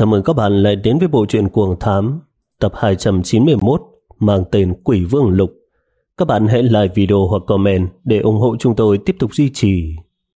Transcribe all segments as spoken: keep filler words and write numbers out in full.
Chào mừng các bạn lại đến với bộ truyện Cuồng Thám tập hai trăm chín mươi mốt mang tên Quỷ Vương Lục. Các bạn hãy like video hoặc comment để ủng hộ chúng tôi tiếp tục duy trì.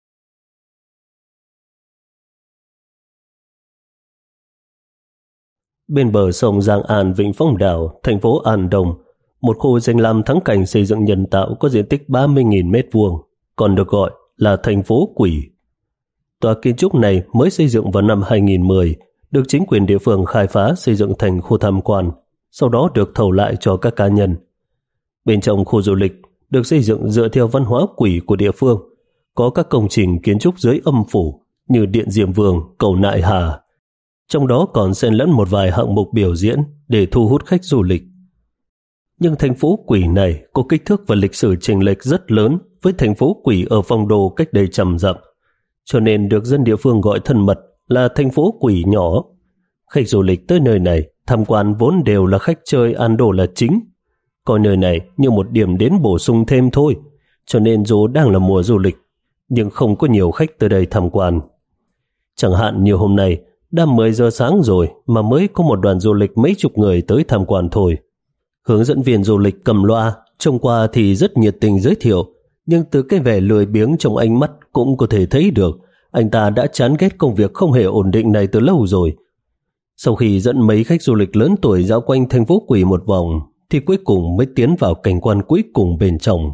Bên bờ sông Giang An, Vịnh Phong Đảo, thành phố An Đông, một khu danh lam thắng cảnh xây dựng nhân tạo có diện tích ba mươi nghìn mét vuông, còn được gọi là thành phố Quỷ. Tòa kiến trúc này mới xây dựng vào năm hai nghìn mười, được chính quyền địa phương khai phá xây dựng thành khu tham quan, sau đó được thầu lại cho các cá nhân. Bên trong khu du lịch được xây dựng dựa theo văn hóa quỷ của địa phương, có các công trình kiến trúc dưới âm phủ như Điện Diệm Vương, Cầu Nại Hà. Trong đó còn xen lẫn một vài hạng mục biểu diễn để thu hút khách du lịch. Nhưng thành phố Quỷ này có kích thước và lịch sử chênh lệch rất lớn với thành phố Quỷ ở Phong Đô cách đây trăm dặm, cho nên được dân địa phương gọi thân mật là thành phố Quỷ nhỏ. Khách du lịch tới nơi này tham quan vốn đều là khách chơi ăn đồ là chính, coi nơi này như một điểm đến bổ sung thêm thôi, cho nên dù đang là mùa du lịch nhưng không có nhiều khách tới đây tham quan. Chẳng hạn như hôm nay đã mười giờ sáng rồi mà mới có một đoàn du lịch mấy chục người tới tham quan thôi. Hướng dẫn viên du lịch cầm loa trông qua thì rất nhiệt tình giới thiệu, nhưng từ cái vẻ lười biếng trong ánh mắt cũng có thể thấy được anh ta đã chán ghét công việc không hề ổn định này từ lâu rồi. Sau khi dẫn mấy khách du lịch lớn tuổi dạo quanh thành phố Quỷ một vòng thì cuối cùng mới tiến vào cảnh quan cuối cùng bên trong.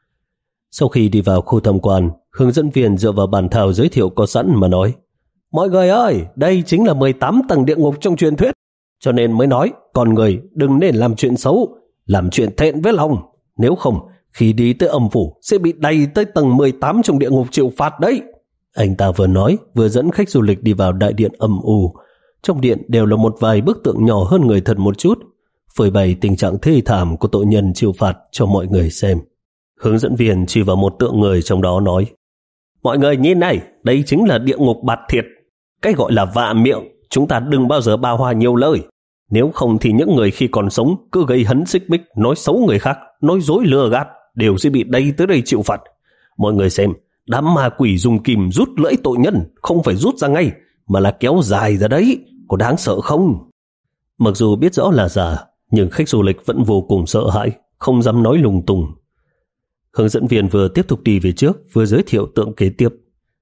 Sau khi đi vào khu tham quan, hướng dẫn viên dựa vào bản thảo giới thiệu có sẵn mà nói: "Mọi người ơi, đây chính là mười tám tầng địa ngục trong truyền thuyết, cho nên mới nói con người đừng nên làm chuyện xấu, làm chuyện thẹn với lòng, nếu không khi đi tới âm phủ sẽ bị đày tới tầng mười tám trong địa ngục chịu phạt đấy." Anh ta vừa nói vừa dẫn khách du lịch đi vào đại điện âm u. Trong điện đều là một vài bức tượng nhỏ hơn người thật một chút, phơi bày tình trạng thê thảm của tội nhân chịu phạt cho mọi người xem. Hướng dẫn viên chỉ vào một tượng người trong đó nói: "Mọi người nhìn này, đây chính là địa ngục bạt thiệt. Cái gọi là vạ miệng, chúng ta đừng bao giờ bao hoa nhiều lời. Nếu không thì những người khi còn sống cứ gây hấn xích mích, nói xấu người khác, nói dối lừa gạt đều sẽ bị đày tới đây chịu phạt. Mọi người xem, đám ma quỷ dùng kìm rút lưỡi tội nhân, không phải rút ra ngay mà là kéo dài ra đấy, có đáng sợ không?" Mặc dù biết rõ là giả, nhưng khách du lịch vẫn vô cùng sợ hãi, không dám nói lung tung. Hướng dẫn viên vừa tiếp tục đi về trước vừa giới thiệu tượng kế tiếp: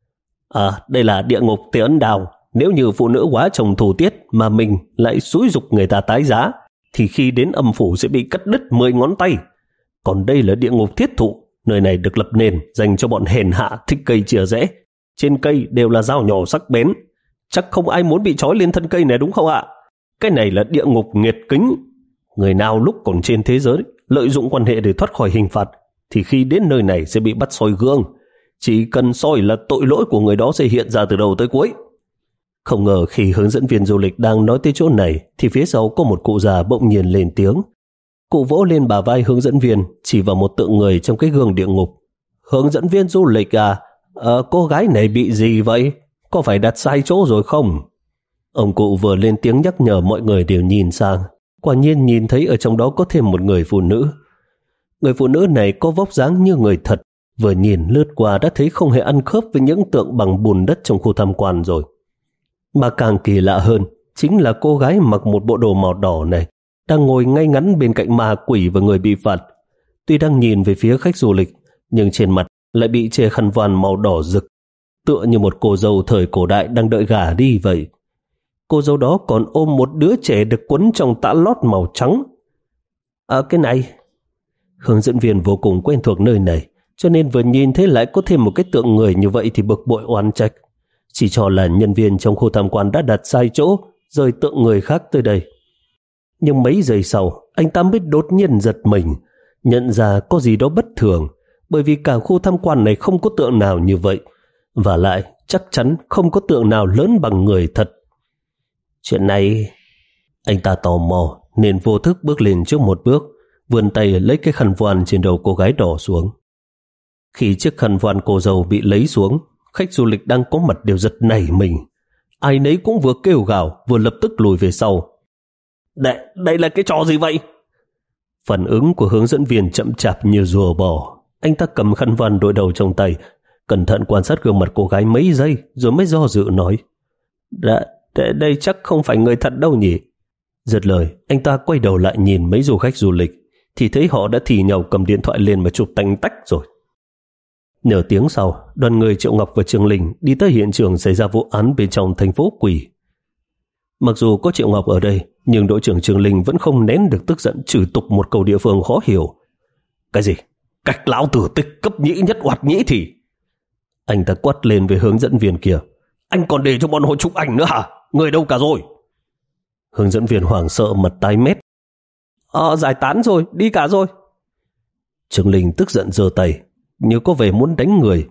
"À, đây là địa ngục Tề Ấn Đào. Nếu như phụ nữ quá chồng thủ tiết mà mình lại xúi giục người ta tái giá, thì khi đến âm phủ sẽ bị cắt đứt mười ngón tay. Còn đây là địa ngục Thiết Thụ, nơi này được lập nền dành cho bọn hèn hạ thích cây chìa rẽ. Trên cây đều là dao nhỏ sắc bén. Chắc không ai muốn bị trói lên thân cây này đúng không ạ? Cái này là địa ngục Nghiệt Kính. Người nào lúc còn trên thế giới lợi dụng quan hệ để thoát khỏi hình phạt, thì khi đến nơi này sẽ bị bắt soi gương. Chỉ cần soi là tội lỗi của người đó sẽ hiện ra từ đầu tới cuối." Không ngờ khi hướng dẫn viên du lịch đang nói tới chỗ này thì phía sau có một cụ già bỗng nhiên lên tiếng. Cụ vỗ lên bả vai hướng dẫn viên, chỉ vào một tượng người trong cái gương địa ngục: "Hướng dẫn viên du lịch à, à cô gái này bị gì vậy? Có phải đặt sai chỗ rồi không?" Ông cụ vừa lên tiếng nhắc nhở mọi người đều nhìn sang. Quả nhiên nhìn thấy ở trong đó có thêm một người phụ nữ. Người phụ nữ này có vóc dáng như người thật, vừa nhìn lướt qua đã thấy không hề ăn khớp với những tượng bằng bùn đất trong khu tham quan rồi. Mà càng kỳ lạ hơn chính là cô gái mặc một bộ đồ màu đỏ này đang ngồi ngay ngắn bên cạnh ma quỷ và người bị phạt. Tuy đang nhìn về phía khách du lịch, nhưng trên mặt lại bị che khăn voan màu đỏ rực, tựa như một cô dâu thời cổ đại đang đợi gả đi vậy. Cô dâu đó còn ôm một đứa trẻ được quấn trong tã lót màu trắng. À cái này, hướng dẫn viên vô cùng quen thuộc nơi này, cho nên vừa nhìn thấy lại có thêm một cái tượng người như vậy thì bực bội oán trách, chỉ cho là nhân viên trong khu tham quan đã đặt sai chỗ, rời tượng người khác tới đây. Nhưng mấy giây sau, anh ta mới đột nhiên giật mình, nhận ra có gì đó bất thường, bởi vì cả khu tham quan này không có tượng nào như vậy, và lại chắc chắn không có tượng nào lớn bằng người thật. Chuyện này, anh ta tò mò nên vô thức bước lên trước một bước, vươn tay lấy cái khăn voan trên đầu cô gái đỏ xuống. Khi chiếc khăn voan cô dâu bị lấy xuống, khách du lịch đang có mặt đều giật nảy mình. Ai nấy cũng vừa kêu gào vừa lập tức lùi về sau. Đây, đây là cái trò gì vậy? Phản ứng của hướng dẫn viên chậm chạp như rùa bò. Anh ta cầm khăn voan đội đầu trong tay, cẩn thận quan sát gương mặt cô gái mấy giây rồi mới do dự nói: Đã, Đây, đây chắc không phải người thật đâu nhỉ? Giật lời, anh ta quay đầu lại nhìn mấy du khách du lịch thì thấy họ đã thì nhau cầm điện thoại lên mà chụp tanh tách rồi. Nửa tiếng sau, đoàn người Triệu Ngọc và Trường Linh đi tới hiện trường xảy ra vụ án bên trong thành phố Quỷ. Mặc dù có Triệu Ngọc ở đây, nhưng đội trưởng Trường Linh vẫn không nén được tức giận, chửi tục một câu địa phương khó hiểu. Cái gì? Cách lão tử tích cấp nhĩ nhất oạt nhĩ thì... Anh ta quát lên với hướng dẫn viên kia. Anh còn để cho bọn họ chụp ảnh nữa hả? Người đâu cả rồi? Hướng dẫn viên hoảng sợ mặt tái mét. Ờ, giải tán rồi, đi cả rồi. Trường Linh tức giận giơ tay, như có vẻ muốn đánh người.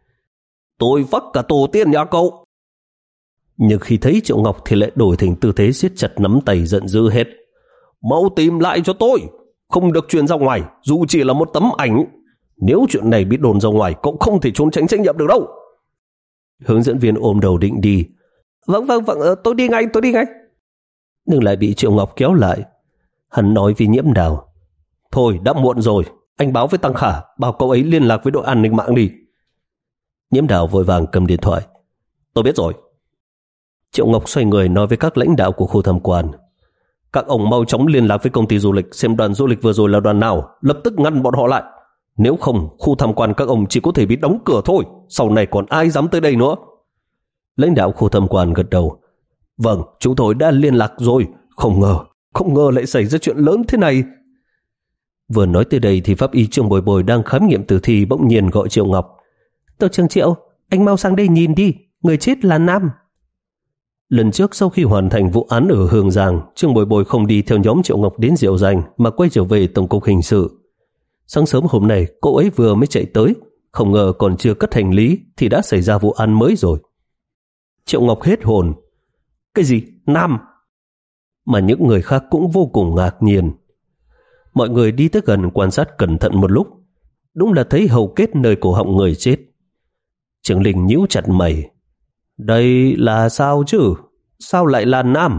Tôi phắc cả tổ tiên nhà cậu. Nhưng khi thấy Triệu Ngọc thì lại đổi thành tư thế siết chặt nắm tay, giận dữ hết. Mau tìm lại cho tôi, không được truyền ra ngoài, dù chỉ là một tấm ảnh. Nếu chuyện này bị đồn ra ngoài, cậu không thể trốn tránh trách nhiệm được đâu. Hướng dẫn viên ôm đầu định đi. Vâng vâng vâng, tôi đi ngay, tôi đi ngay. Nhưng lại bị Triệu Ngọc kéo lại. Hắn nói với Nhiễm Đào. Thôi đã muộn rồi, anh báo với Tăng Khả, bảo cậu ấy liên lạc với đội an ninh mạng đi. Nhiễm Đào vội vàng cầm điện thoại. Tôi biết rồi. Triệu Ngọc xoay người nói với các lãnh đạo của khu tham quan. Các ông mau chóng liên lạc với công ty du lịch, xem đoàn du lịch vừa rồi là đoàn nào, lập tức ngăn bọn họ lại. Nếu không, khu tham quan các ông chỉ có thể bị đóng cửa thôi, sau này còn ai dám tới đây nữa. Lãnh đạo khu tham quan gật đầu. Vâng, chúng tôi đã liên lạc rồi. Không ngờ, không ngờ lại xảy ra chuyện lớn thế này. Vừa nói tới đây thì pháp y Trương Bồi Bồi đang khám nghiệm tử thi bỗng nhiên gọi Triệu Ngọc. Tổ trưởng Triệu, anh mau sang đây nhìn đi, người chết là nam. Lần trước sau khi hoàn thành vụ án ở Hương Giang, Trương Bồi Bồi không đi theo nhóm Triệu Ngọc đến Diệu Danh mà quay trở về Tổng cục Hình sự. Sáng sớm hôm nay, cô ấy vừa mới chạy tới, không ngờ còn chưa cất hành lý thì đã xảy ra vụ án mới rồi. Triệu Ngọc hết hồn. Cái gì? Nam? Mà những người khác cũng vô cùng ngạc nhiên. Mọi người đi tới gần quan sát cẩn thận một lúc, đúng là thấy hầu kết nơi cổ họng người chết. Trường Linh nhíu chặt mày. Đây là sao chứ? Sao lại là nam?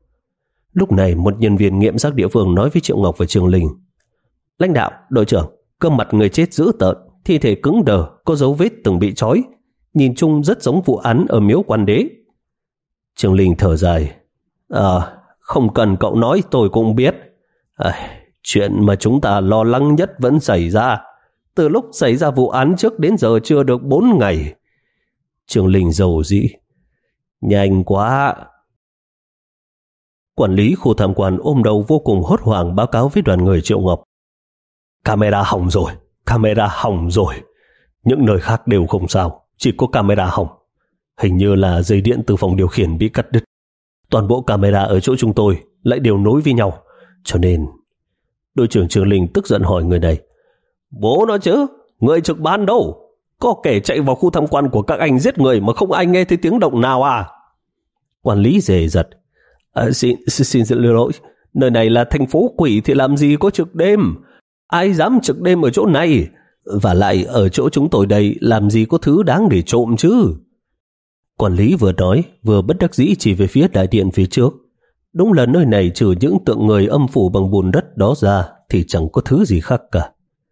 Lúc này một nhân viên nghiệm xác địa phương nói với Triệu Ngọc và Trường Linh. Lãnh đạo, đội trưởng, cơ mặt người chết dữ tợn, thi thể cứng đờ, có dấu vết từng bị trói, nhìn chung rất giống vụ án ở miếu Quan Đế. Trường Linh thở dài. À, không cần cậu nói tôi cũng biết. À, chuyện mà chúng ta lo lắng nhất vẫn xảy ra. Từ lúc xảy ra vụ án trước đến giờ chưa được bốn ngày. Trường Linh rầu rĩ. Nhanh quá. Quản lý khu tham quan ôm đầu vô cùng hốt hoảng báo cáo với đoàn người Triệu Ngọc. Camera hỏng rồi, camera hỏng rồi. Những nơi khác đều không sao, chỉ có camera hỏng. Hình như là dây điện từ phòng điều khiển bị cắt đứt. Toàn bộ camera ở chỗ chúng tôi lại đều nối với nhau. Cho nên... Đội trưởng Trường Linh tức giận hỏi người này. Bố nó chứ, người trực ban đâu? Có kẻ chạy vào khu tham quan của các anh giết người mà không ai nghe thấy tiếng động nào à? Quản lý dè dặt. À, xin, xin xin lỗi, nơi này là thành phố Quỷ thì làm gì có trực đêm? Ai dám trực đêm ở chỗ này? Và lại ở chỗ chúng tôi đây làm gì có thứ đáng để trộm chứ? Quản lý vừa nói vừa bất đắc dĩ chỉ về phía đại điện phía trước. Đúng là nơi này trừ những tượng người âm phủ bằng bùn đất đó ra thì chẳng có thứ gì khác cả.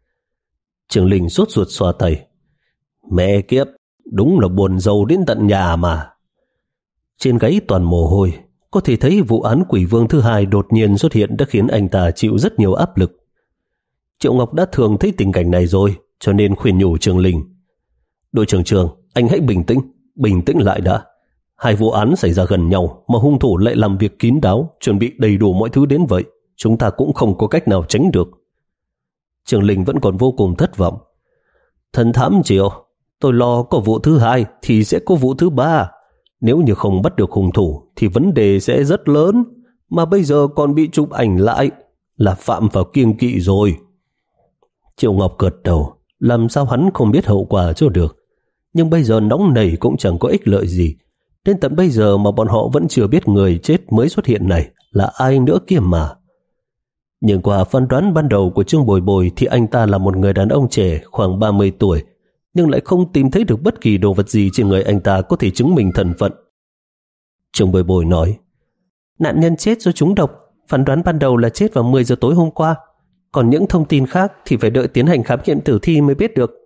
Trường Linh sốt ruột xoa tay. Mẹ kiếp, đúng là buồn rầu đến tận nhà mà. Trên gáy toàn mồ hôi, có thể thấy vụ án quỷ vương thứ hai đột nhiên xuất hiện đã khiến anh ta chịu rất nhiều áp lực. Triệu Ngọc đã thường thấy tình cảnh này rồi, cho nên khuyên nhủ Trường Linh. Đội trưởng Trường, anh hãy bình tĩnh, bình tĩnh lại đã. Hai vụ án xảy ra gần nhau mà hung thủ lại làm việc kín đáo, chuẩn bị đầy đủ mọi thứ đến vậy, chúng ta cũng không có cách nào tránh được. Trường Linh vẫn còn vô cùng thất vọng. Thần thám Triệu, tôi lo có vụ thứ hai thì sẽ có vụ thứ ba. Nếu như không bắt được hung thủ thì vấn đề sẽ rất lớn, mà bây giờ còn bị chụp ảnh lại là phạm vào kiêng kỵ rồi. Triệu Ngọc gật đầu, làm sao hắn không biết hậu quả cho được. Nhưng bây giờ nóng nảy cũng chẳng có ích lợi gì. Đến tận bây giờ mà bọn họ vẫn chưa biết người chết mới xuất hiện này là ai nữa kia mà. Nhưng qua phán đoán ban đầu của Trương Bồi Bồi thì anh ta là một người đàn ông trẻ khoảng ba mươi tuổi, nhưng lại không tìm thấy được bất kỳ đồ vật gì trên người anh ta có thể chứng minh thân phận. Trương Bồi Bồi nói, nạn nhân chết do trúng độc, phán đoán ban đầu là chết vào mười giờ tối hôm qua, còn những thông tin khác thì phải đợi tiến hành khám nghiệm tử thi mới biết được.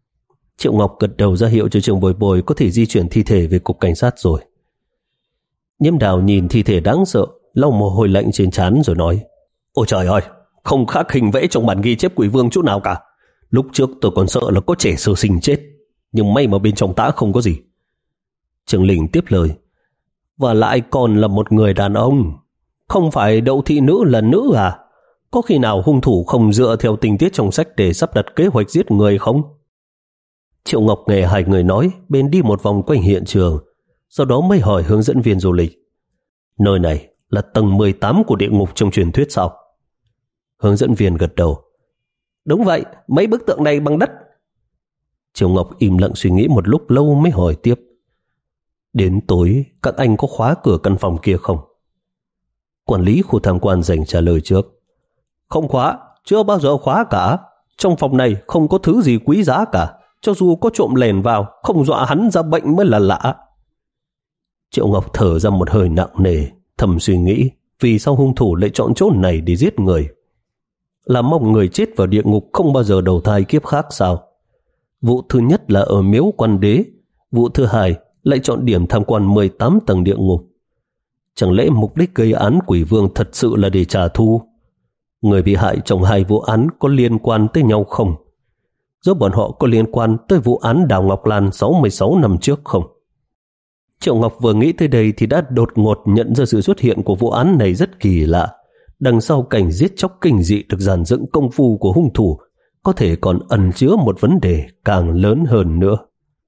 Triệu Ngọc gật đầu ra hiệu cho Trương Bồi Bồi có thể di chuyển thi thể về cục cảnh sát rồi. Nhiễm Đào nhìn thi thể đáng sợ, lau mồ hôi lạnh trên trán rồi nói: Ôi trời ơi, không khác hình vẽ trong bản ghi chép quỷ vương chút nào cả. Lúc trước tôi còn sợ là có trẻ sơ sinh chết, nhưng may mà bên trong tã không có gì. Trường Linh tiếp lời: Và lại còn là một người đàn ông, không phải đậu thị nữ là nữ à? Có khi nào hung thủ không dựa theo tình tiết trong sách để sắp đặt kế hoạch giết người không? Triệu Ngọc nghe hai người nói, bên đi một vòng quanh hiện trường, sau đó mới hỏi hướng dẫn viên du lịch: Nơi này là tầng mười tám của địa ngục trong truyền thuyết sao? Hướng dẫn viên gật đầu: Đúng vậy, mấy bức tượng này bằng đất. Triệu Ngọc im lặng suy nghĩ một lúc lâu mới hỏi tiếp: Đến tối các anh có khóa cửa căn phòng kia không? Quản lý khu tham quan dành trả lời trước: Không khóa, chưa bao giờ khóa cả. Trong phòng này không có thứ gì quý giá cả, cho dù có trộm lèn vào, không dọa hắn ra bệnh mới là lạ. Triệu Ngọc thở ra một hơi nặng nề, thầm suy nghĩ vì sao hung thủ lại chọn chỗ này để giết người. Là mong người chết vào địa ngục không bao giờ đầu thai kiếp khác sao? Vụ thứ nhất là ở miếu Quan Đế, vụ thứ hai lại chọn điểm tham quan mười tám tầng địa ngục. Chẳng lẽ mục đích gây án quỷ vương thật sự là để trả thù? Người bị hại trong hai vụ án có liên quan tới nhau không? Giữa bọn họ có liên quan tới vụ án Đào Ngọc Lan sáu mươi sáu năm trước không? Triệu Ngọc vừa nghĩ tới đây thì đã đột ngột nhận ra sự xuất hiện của vụ án này rất kỳ lạ. Đằng sau cảnh giết chóc kinh dị được dàn dựng công phu của hung thủ có thể còn ẩn chứa một vấn đề càng lớn hơn nữa.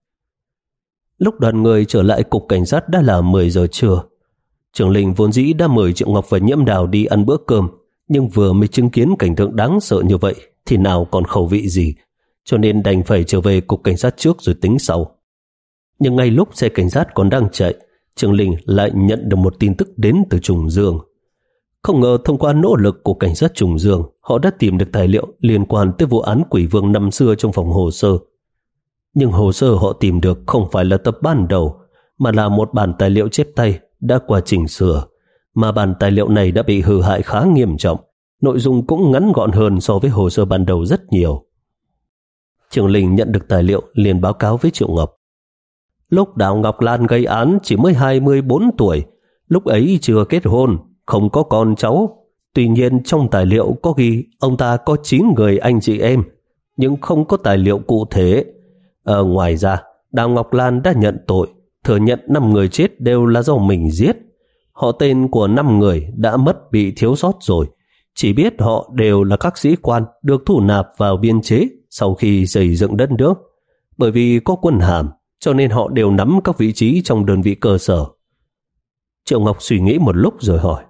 Lúc đoàn người trở lại cục cảnh sát đã là mười giờ trưa. Trưởng Linh vốn dĩ đã mời Triệu Ngọc và Nhiễm Đào đi ăn bữa cơm, nhưng vừa mới chứng kiến cảnh tượng đáng sợ như vậy thì nào còn khẩu vị gì, cho nên đành phải trở về cục cảnh sát trước rồi tính sau. Nhưng ngay lúc xe cảnh sát còn đang chạy, Trường Linh lại nhận được một tin tức đến từ Trùng Dương. Không ngờ thông qua nỗ lực của cảnh sát Trùng Dương, họ đã tìm được tài liệu liên quan tới vụ án quỷ vương năm xưa trong phòng hồ sơ. Nhưng hồ sơ họ tìm được không phải là tập ban đầu, mà là một bản tài liệu chép tay đã qua chỉnh sửa, mà bản tài liệu này đã bị hư hại khá nghiêm trọng, nội dung cũng ngắn gọn hơn so với hồ sơ ban đầu rất nhiều. Trường Linh nhận được tài liệu liền báo cáo với Triệu Ngọc. Lúc Đào Ngọc Lan gây án chỉ mới hai mươi bốn tuổi, lúc ấy chưa kết hôn, không có con cháu. Tuy nhiên trong tài liệu có ghi ông ta có chín người anh chị em, nhưng không có tài liệu cụ thể. À, ngoài ra, Đào Ngọc Lan đã nhận tội, thừa nhận năm người chết đều là do mình giết. Họ tên của năm người đã mất bị thiếu sót rồi, chỉ biết họ đều là các sĩ quan được thu nạp vào biên chế sau khi xây dựng đất nước. Bởi vì có quân hàm, cho nên họ đều nắm các vị trí trong đơn vị cơ sở. Triệu Ngọc suy nghĩ một lúc rồi hỏi: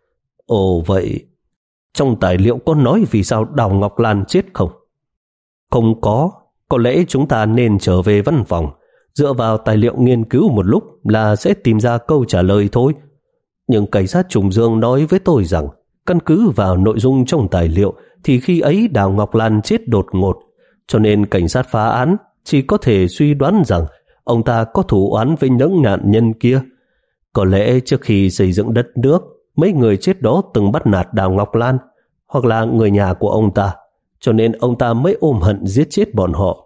Ồ vậy, trong tài liệu có nói vì sao Đào Ngọc Lan chết không? Không có, có lẽ chúng ta nên trở về văn phòng, dựa vào tài liệu nghiên cứu một lúc là sẽ tìm ra câu trả lời thôi. Nhưng cảnh sát Trùng Dương nói với tôi rằng, căn cứ vào nội dung trong tài liệu thì khi ấy Đào Ngọc Lan chết đột ngột, cho nên cảnh sát phá án chỉ có thể suy đoán rằng ông ta có thù oán với những nạn nhân kia. Có lẽ trước khi xây dựng đất nước, mấy người chết đó từng bắt nạt Đào Ngọc Lan, hoặc là người nhà của ông ta, cho nên ông ta mới ôm hận giết chết bọn họ.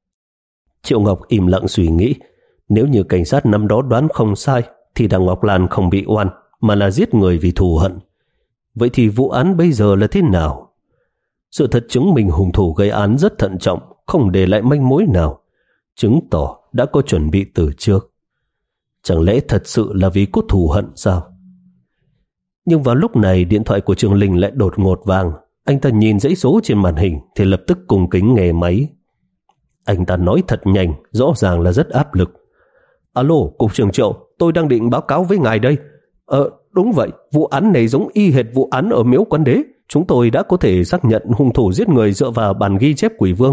Triệu Ngọc im lặng suy nghĩ, nếu như cảnh sát năm đó đoán không sai, thì Đào Ngọc Lan không bị oan, mà là giết người vì thù hận. Vậy thì vụ án bây giờ là thế nào? Sự thật chứng minh hung thủ gây án rất thận trọng, không để lại manh mối nào, chứng tỏ đã có chuẩn bị từ trước. Chẳng lẽ thật sự là vì có thù hận sao? Nhưng vào lúc này điện thoại của Trường Linh lại đột ngột vang. Anh ta nhìn dãy số trên màn hình thì lập tức cung kính nghe máy. Anh ta nói thật nhanh, rõ ràng là rất áp lực. Alo, Cục trưởng Triệu, tôi đang định báo cáo với ngài đây. Ờ, đúng vậy, vụ án này giống y hệt vụ án ở miếu Quan Đế. Chúng tôi đã có thể xác nhận hung thủ giết người dựa vào bản ghi chép quỷ vương.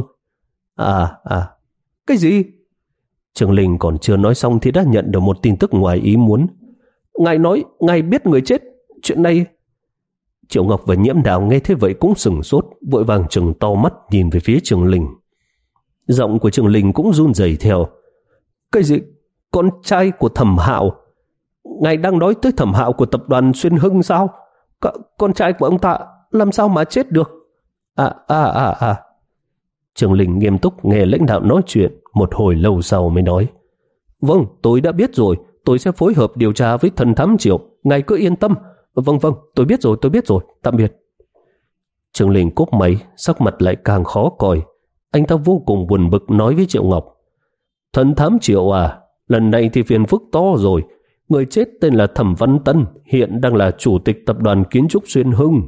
À, à, cái gì? Trường Linh còn chưa nói xong thì đã nhận được một tin tức ngoài ý muốn. Ngài nói, ngài biết người chết, chuyện này... Triệu Ngọc và Nhiễm Đào nghe thế vậy cũng sửng sốt, vội vàng trừng to mắt nhìn về phía Trường Linh. Giọng của Trường Linh cũng run rẩy theo. Cái gì? Con trai của Thẩm Hạo? Ngài đang nói tới Thẩm Hạo của tập đoàn Xuyên Hưng sao? C- con trai của ông ta làm sao mà chết được? À, à, à, à. Trường Linh nghiêm túc nghe lãnh đạo nói chuyện, một hồi lâu sau mới nói. Vâng, tôi đã biết rồi, tôi sẽ phối hợp điều tra với thần thám Triệu, ngài cứ yên tâm. Vâng vâng, tôi biết rồi, tôi biết rồi, tạm biệt. Trương Linh cúp máy, sắc mặt lại càng khó coi. Anh ta vô cùng buồn bực nói với Triệu Ngọc: Thần thám Triệu à, lần này thì phiền phức to rồi. Người chết tên là Thẩm Văn Tân, hiện đang là chủ tịch tập đoàn kiến trúc Xuyên Hưng.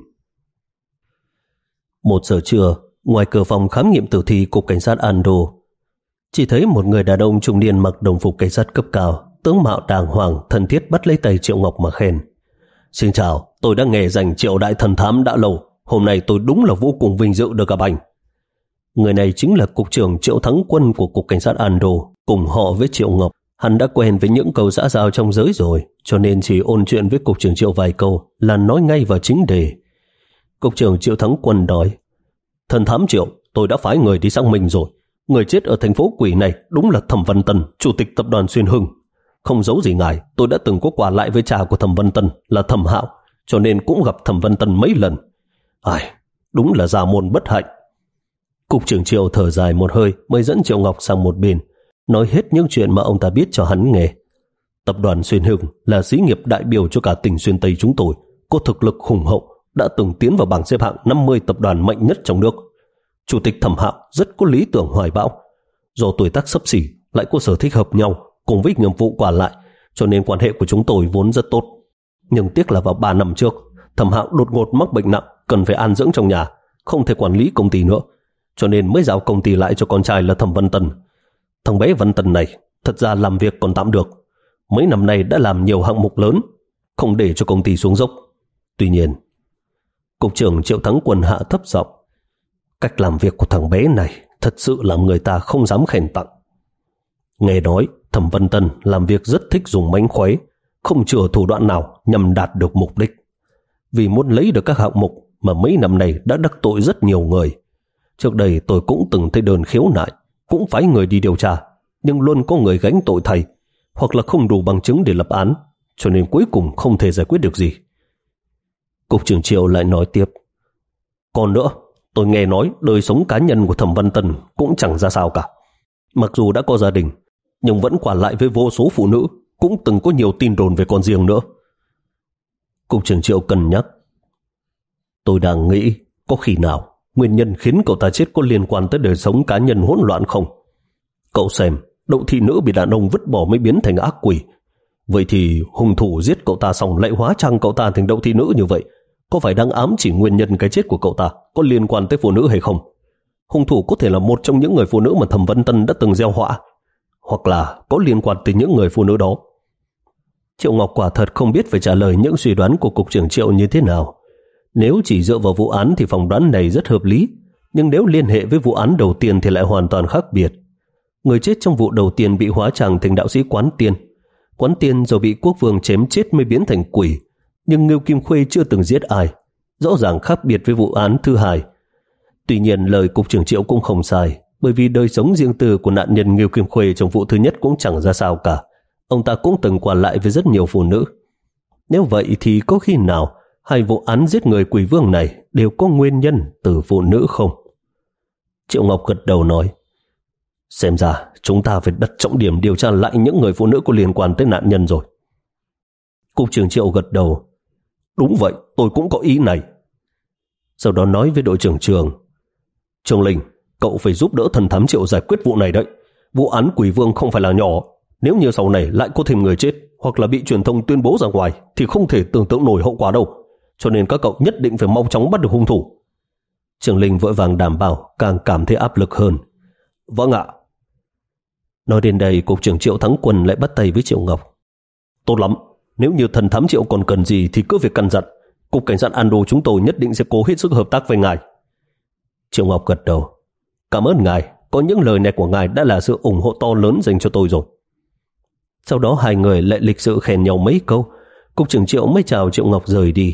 Một giờ trưa, ngoài cửa phòng khám nghiệm tử thi cục cảnh sát Ando, chỉ thấy một người đàn ông trung niên mặc đồng phục cảnh sát cấp cao, tướng mạo đàng hoàng, thân thiết bắt lấy tay Triệu Ngọc mà khen: Xin chào, tôi đã nghe danh Triệu đại thần thám đã lâu, hôm nay tôi đúng là vô cùng vinh dự được gặp anh. Người này chính là cục trưởng Triệu Thắng Quân của cục cảnh sát Ando, cùng họ với Triệu Ngọc. Hắn đã quen với những câu xã giao trong giới rồi, cho nên chỉ ôn chuyện với cục trưởng Triệu vài câu là nói ngay vào chính đề. Cục trưởng Triệu Thắng Quân nói: Thần thám Triệu, tôi đã phái người đi xác minh rồi. Người chết ở thành phố Quỷ này đúng là Thẩm Văn Tân, chủ tịch tập đoàn Xuyên Hưng. Không giấu gì ngài, tôi đã từng có qua lại với cha của Thẩm Văn Tân là Thẩm Hạo, cho nên cũng gặp Thẩm Văn Tân mấy lần. Ai, đúng là gia môn bất hạnh. Cục trưởng Triệu thở dài một hơi mới dẫn Triệu Ngọc sang một bên, nói hết những chuyện mà ông ta biết cho hắn nghe. Tập đoàn Xuyên Hưng là xí nghiệp đại biểu cho cả tỉnh Xuyên Tây chúng tôi, có thực lực hùng hậu, đã từng tiến vào bảng xếp hạng năm mươi tập đoàn mạnh nhất trong nước. Chủ tịch Thẩm Hạo rất có lý tưởng hoài bão, do tuổi tác xấp xỉ lại có sở thích hợp nhau cùng với nghiệp vụ qua lại, cho nên quan hệ của chúng tôi vốn rất tốt. Nhưng tiếc là vào ba năm trước, Thẩm Hạo đột ngột mắc bệnh nặng, cần phải an dưỡng trong nhà, không thể quản lý công ty nữa, cho nên mới giao công ty lại cho con trai là Thẩm Văn Tân. Thằng bé Văn Tân này thật ra làm việc còn tạm được, mấy năm nay đã làm nhiều hạng mục lớn, không để cho công ty xuống dốc. Tuy nhiên, cục trưởng Triệu Thắng Quân hạ thấp giọng: Cách làm việc của thằng bé này thật sự làm người ta không dám khen tặng. Nghe nói Thẩm Văn Tân làm việc rất thích dùng mánh khóe, không chừa thủ đoạn nào nhằm đạt được mục đích. Vì muốn lấy được các hạng mục mà mấy năm nay đã đắc tội rất nhiều người. Trước đây tôi cũng từng thấy đơn khiếu nại, cũng phái người đi điều tra, nhưng luôn có người gánh tội thay, hoặc là không đủ bằng chứng để lập án, cho nên cuối cùng không thể giải quyết được gì. Cục trưởng Triệu lại nói tiếp: Còn nữa, tôi nghe nói đời sống cá nhân của Thẩm Văn Tân cũng chẳng ra sao cả. Mặc dù đã có gia đình, nhưng vẫn qua lại với vô số phụ nữ, cũng từng có nhiều tin đồn về con riêng nữa. Cục trưởng Triệu cân nhắc: Tôi đang nghĩ có khi nào nguyên nhân khiến cậu ta chết có liên quan tới đời sống cá nhân hỗn loạn không? Cậu xem, Đậu thị nữ bị đàn ông vứt bỏ mới biến thành ác quỷ. Vậy thì hung thủ giết cậu ta xong lại hóa trang cậu ta thành đậu thị nữ như vậy, có phải đang ám chỉ nguyên nhân cái chết của cậu ta có liên quan tới phụ nữ hay không? Hung thủ có thể là một trong những người phụ nữ mà Thẩm Văn Tân đã từng gieo họa, hoặc là có liên quan tới những người phụ nữ đó. Triệu Ngọc quả thật không biết phải trả lời những suy đoán của cục trưởng Triệu như thế nào. Nếu chỉ dựa vào vụ án thì phỏng đoán này rất hợp lý, nhưng nếu liên hệ với vụ án đầu tiên thì lại hoàn toàn khác biệt. Người chết trong vụ đầu tiên bị hóa trang thành đạo sĩ Quán Tiên. Quán Tiên rồi bị quốc vương chém chết mới biến thành quỷ, nhưng Ngưu Kim Khuê chưa từng giết ai, rõ ràng khác biệt với vụ án thứ hai. Tuy nhiên lời cục trưởng Triệu cũng không sai, bởi vì đời sống riêng tư của nạn nhân Ngưu Kim Khuê trong vụ thứ nhất cũng chẳng ra sao cả. Ông ta cũng từng qua lại với rất nhiều phụ nữ. Nếu vậy thì có khi nào hai vụ án giết người quỷ vương này đều có nguyên nhân từ phụ nữ không? Triệu Ngọc gật đầu nói: Xem ra chúng ta phải đặt trọng điểm điều tra lại những người phụ nữ có liên quan tới nạn nhân rồi. Cục trưởng Triệu gật đầu: Đúng vậy, tôi cũng có ý này. Sau đó nói với đội trưởng Trường: Trường Linh, cậu phải giúp đỡ thần thám Triệu giải quyết vụ này đấy. Vụ án quỷ vương không phải là nhỏ. Nếu như sau này lại có thêm người chết hoặc là bị truyền thông tuyên bố ra ngoài thì không thể tưởng tượng nổi hậu quả đâu. Cho nên các cậu nhất định phải mau chóng bắt được hung thủ. Trường Linh vội vàng đảm bảo, càng cảm thấy áp lực hơn. Vâng ạ. Nói đến đây, cục trưởng Triệu Thắng Quân lại bắt tay với Triệu Ngọc: Tốt lắm, nếu như thần thám Triệu còn cần gì thì cứ việc căn dặn. Cục cảnh sát Ando chúng tôi nhất định sẽ cố hết sức hợp tác với ngài. Triệu Ngọc gật đầu: Cảm ơn ngài, có những lời này của ngài đã là sự ủng hộ to lớn dành cho tôi rồi. Sau đó hai người lại lịch sự khen nhau mấy câu, cục trưởng Triệu mới chào Triệu Ngọc rời đi.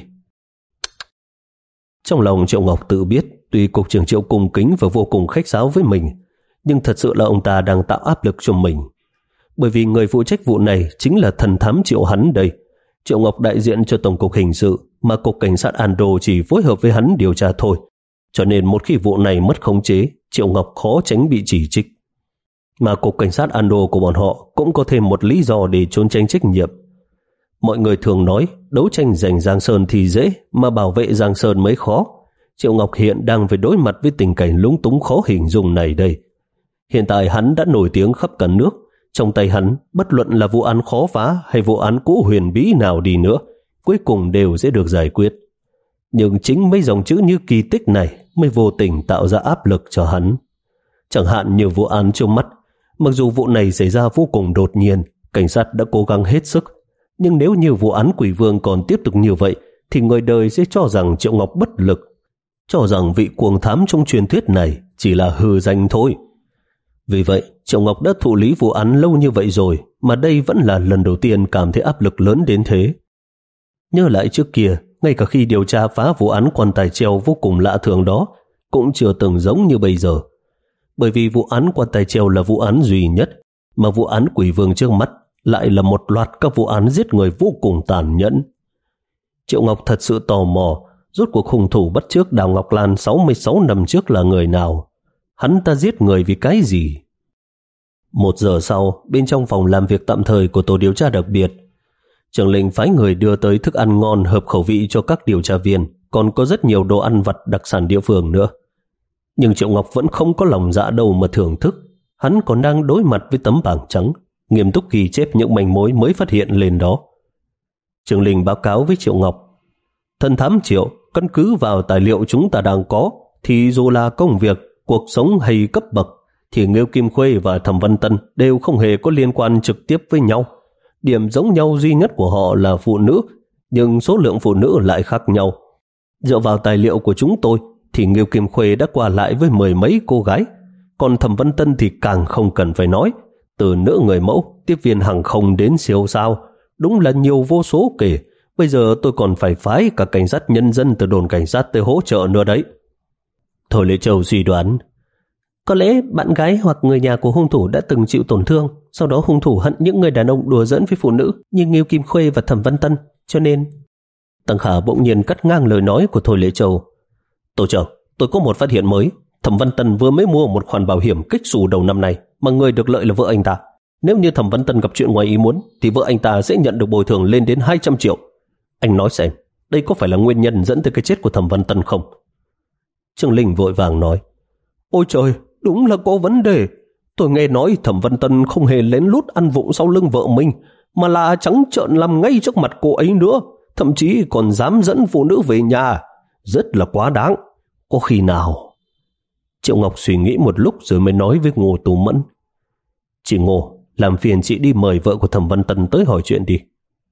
Trong lòng Triệu Ngọc tự biết, tuy cục trưởng Triệu cung kính và vô cùng khách sáo với mình, nhưng thật sự là ông ta đang tạo áp lực cho mình. Bởi vì người phụ trách vụ này chính là thần thám Triệu hắn đây. Triệu Ngọc đại diện cho Tổng cục Hình sự, mà cục cảnh sát Ando chỉ phối hợp với hắn điều tra thôi. Cho nên một khi vụ này mất khống chế, Triệu Ngọc khó tránh bị chỉ trích. mà cục cảnh sát Ando của bọn họ cũng có thêm một lý do để trốn tránh trách nhiệm. Mọi người thường nói đấu tranh giành Giang Sơn thì dễ, mà bảo vệ Giang Sơn mới khó. Triệu Ngọc hiện đang phải đối mặt với tình cảnh lúng túng khó hình dung này đây. Hiện tại hắn đã nổi tiếng khắp cả nước. Trong tay hắn, bất luận là vụ án khó phá hay vụ án cũ huyền bí nào đi nữa, cuối cùng đều sẽ được giải quyết. Nhưng chính mấy dòng chữ như kỳ tích này mới vô tình tạo ra áp lực cho hắn. Chẳng hạn như vụ án trước mắt, mặc dù vụ này xảy ra vô cùng đột nhiên, cảnh sát đã cố gắng hết sức, nhưng nếu như vụ án Quỷ Vương còn tiếp tục như vậy thì người đời sẽ cho rằng Triệu Ngọc bất lực, cho rằng vị cuồng thám trong truyền thuyết này chỉ là hư danh thôi. Vì vậy, Triệu Ngọc đã thụ lý vụ án lâu như vậy rồi, mà đây vẫn là lần đầu tiên cảm thấy áp lực lớn đến thế. Nhớ lại trước kia, ngay cả khi điều tra phá vụ án quan tài treo vô cùng lạ thường đó, cũng chưa từng giống như bây giờ. Bởi vì vụ án quan tài treo là vụ án duy nhất, mà vụ án Quỷ Vương trước mắt lại là một loạt các vụ án giết người vô cùng tàn nhẫn. Triệu Ngọc thật sự tò mò, rốt cuộc hung thủ bắt chước Đào Ngọc Lan sáu mươi sáu năm trước là người nào? Hắn ta giết người vì cái gì? Một giờ sau, bên trong phòng làm việc tạm thời của tổ điều tra đặc biệt, Trường Linh phái người đưa tới thức ăn ngon hợp khẩu vị cho các điều tra viên, còn có rất nhiều đồ ăn vặt đặc sản địa phương nữa. Nhưng Triệu Ngọc vẫn không có lòng dạ đâu mà thưởng thức. Hắn còn đang đối mặt với tấm bảng trắng, nghiêm túc ghi chép những manh mối mới phát hiện lên đó. Trường Linh báo cáo với Triệu Ngọc: Thần thám Triệu, căn cứ vào tài liệu chúng ta đang có, thì dù là công việc, cuộc sống hay cấp bậc, thì Nghêu Kim Khuê và Thẩm Văn Tân đều không hề có liên quan trực tiếp với nhau. Điểm giống nhau duy nhất của họ là phụ nữ, nhưng số lượng phụ nữ lại khác nhau. Dựa vào tài liệu của chúng tôi, thì Nghêu Kim Khuê đã qua lại với mười mấy cô gái, còn Thẩm Văn Tân thì càng không cần phải nói. Từ nữ người mẫu, tiếp viên hàng không đến siêu sao, đúng là nhiều vô số kể. Bây giờ tôi còn phải phái cả cảnh sát nhân dân từ đồn cảnh sát tới hỗ trợ nữa đấy. Thôi Lệ Châu suy đoán, có lẽ bạn gái hoặc người nhà của hung thủ đã từng chịu tổn thương, sau đó hung thủ hận những người đàn ông đùa giỡn với phụ nữ như Nghêu Kim Khuê và Thẩm Văn Tân, cho nên... Tăng Khả bỗng nhiên cắt ngang lời nói của Thôi Lệ Châu. Tổ trưởng, tôi có một phát hiện mới. Thẩm Văn Tân vừa mới mua một khoản bảo hiểm kích xù đầu năm nay, mà người được lợi là vợ anh ta. Nếu như Thẩm Văn Tân gặp chuyện ngoài ý muốn, thì vợ anh ta sẽ nhận được bồi thường lên đến hai trăm triệu. Anh nói xem, đây có phải là nguyên nhân dẫn tới cái chết của Thẩm Văn Tân không? Trương Linh vội vàng nói: Ôi trời, đúng là có vấn đề. Tôi nghe nói Thẩm Văn Tân không hề lén lút ăn vụng sau lưng vợ mình, mà là trắng trợn làm ngay trước mặt cô ấy nữa, thậm chí còn dám dẫn phụ nữ về nhà. Rất là quá đáng. Có khi nào... Triệu Ngọc suy nghĩ một lúc rồi mới nói với Ngô Tú Mẫn: Chị Ngô, làm phiền chị đi mời vợ của Thẩm Văn Tân tới hỏi chuyện đi.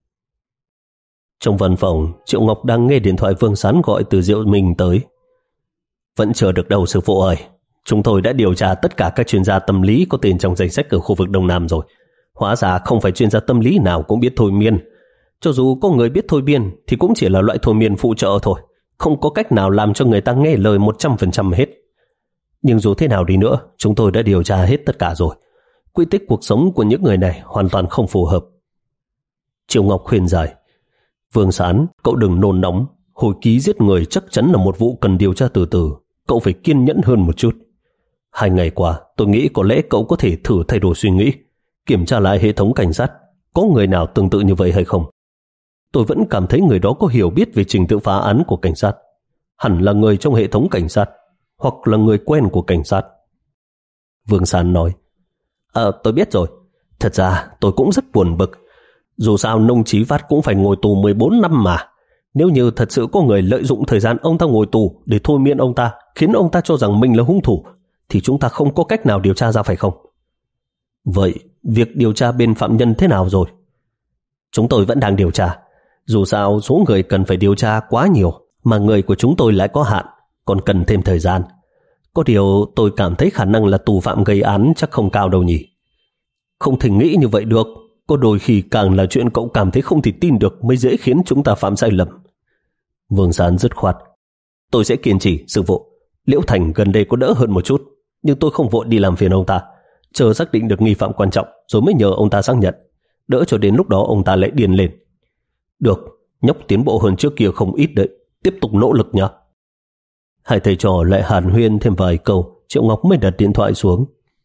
Trong văn phòng, Triệu Ngọc đang nghe điện thoại Vương Sán gọi từ Diệu Minh tới. Vẫn chờ được đâu sư phụ ơi. Chúng tôi đã điều tra tất cả các chuyên gia tâm lý có tên trong danh sách ở khu vực Đông Nam rồi. Hóa ra không phải chuyên gia tâm lý nào cũng biết thôi miên. Cho dù có người biết thôi miên thì cũng chỉ là loại thôi miên phụ trợ thôi, không có cách nào làm cho người ta nghe lời một trăm phần trăm hết. Nhưng dù thế nào đi nữa, chúng tôi đã điều tra hết tất cả rồi. Quy tích cuộc sống của những người này hoàn toàn không phù hợp. Triệu Ngọc khuyên giải: Vương Sán, cậu đừng nôn nóng. Hồi ký giết người chắc chắn là một vụ cần điều tra từ từ. Cậu phải kiên nhẫn hơn một chút. Hai ngày qua, tôi nghĩ có lẽ cậu có thể thử thay đổi suy nghĩ, kiểm tra lại hệ thống cảnh sát, có người nào tương tự như vậy hay không. Tôi vẫn cảm thấy người đó có hiểu biết về trình tự phá án của cảnh sát. Hẳn là người trong hệ thống cảnh sát, hoặc là người quen của cảnh sát. Vương Sán nói: À, tôi biết rồi. Thật ra tôi cũng rất buồn bực. Dù sao Nông Chí Phát cũng phải ngồi tù mười bốn năm mà. Nếu như thật sự có người lợi dụng thời gian ông ta ngồi tù để thôi miên ông ta, khiến ông ta cho rằng mình là hung thủ, thì chúng ta không có cách nào điều tra ra phải không? Vậy việc điều tra bên phạm nhân thế nào rồi? Chúng tôi vẫn đang điều tra. Dù sao số người cần phải điều tra quá nhiều, mà người của chúng tôi lại có hạn, còn cần thêm thời gian. Có điều tôi cảm thấy khả năng là tù phạm gây án chắc không cao đâu nhỉ. Không thể nghĩ như vậy được. Có đôi khi càng là chuyện cậu cảm thấy không thể tin được mới dễ khiến chúng ta phạm sai lầm. Vương Sán dứt khoát: Tôi sẽ kiên trì, sư phụ. Liễu Thành gần đây có đỡ hơn một chút, nhưng tôi không vội đi làm phiền ông ta. Chờ xác định được nghi phạm quan trọng rồi mới nhờ ông ta xác nhận. Đỡ cho đến lúc đó ông ta lại điên lên. Được, nhóc tiến bộ hơn trước kia không ít đấy. Tiếp tục nỗ lực nhé. Hai thầy trò lại hàn huyên thêm vài câu, Triệu Ngọc mới đặt điện thoại xuống.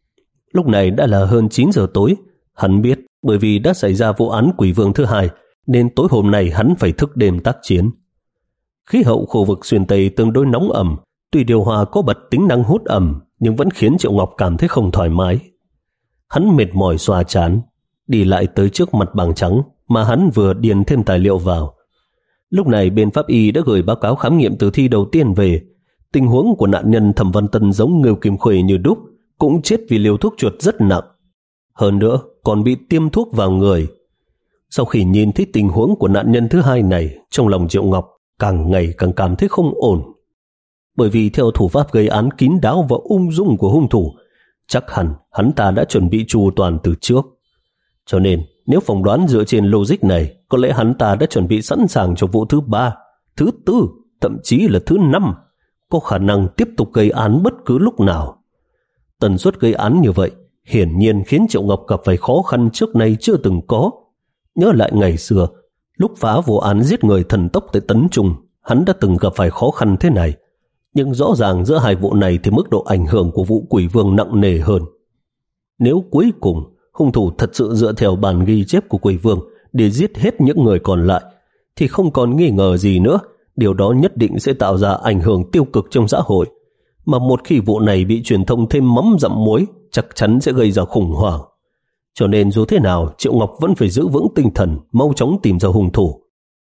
Lúc này đã là hơn chín giờ tối. Hắn biết bởi vì đã xảy ra vụ án quỷ vương thứ hai nên tối hôm nay hắn phải thức đêm tác chiến. Khí hậu khu vực xuyên Tây tương đối nóng ẩm, tuy điều hòa có bật tính năng hút ẩm nhưng vẫn khiến Triệu Ngọc cảm thấy không thoải mái. Hắn mệt mỏi xoa trán, đi lại tới trước mặt bảng trắng mà hắn vừa điền thêm tài liệu vào. Lúc này bên pháp y đã gửi báo cáo khám nghiệm tử thi đầu tiên về. Tình huống của nạn nhân Thẩm Văn Tân giống Ngưu Kim Khuê như đúc, cũng chết vì liều thuốc chuột rất nặng. Hơn nữa còn bị tiêm thuốc vào người. Sau khi nhìn thấy tình huống của nạn nhân thứ hai này, trong lòng Triệu Ngọc càng ngày càng cảm thấy không ổn. Bởi vì theo thủ pháp gây án kín đáo và ung dung của hung thủ, chắc hẳn hắn ta đã chuẩn bị chu toàn từ trước. Cho nên nếu phỏng đoán dựa trên logic này, có lẽ hắn ta đã chuẩn bị sẵn sàng cho vụ thứ ba, thứ tư, thậm chí là thứ năm, có khả năng tiếp tục gây án bất cứ lúc nào. Tần suất gây án như vậy hiển nhiên khiến Triệu Ngọc gặp phải khó khăn trước nay chưa từng có. Nhớ lại ngày xưa, lúc phá vụ án giết người thần tốc tại Tấn Trung, hắn đã từng gặp phải khó khăn thế này. Nhưng rõ ràng giữa hai vụ này thì mức độ ảnh hưởng của vụ quỷ vương nặng nề hơn. Nếu cuối cùng hung thủ thật sự dựa theo bản ghi chép của quỷ vương để giết hết những người còn lại, thì không còn nghi ngờ gì nữa, điều đó nhất định sẽ tạo ra ảnh hưởng tiêu cực trong xã hội. Mà một khi vụ này bị truyền thông thêm mắm dặm muối, chắc chắn sẽ gây ra khủng hoảng. Cho nên dù thế nào, Triệu Ngọc vẫn phải giữ vững tinh thần, mau chóng tìm ra hung thủ.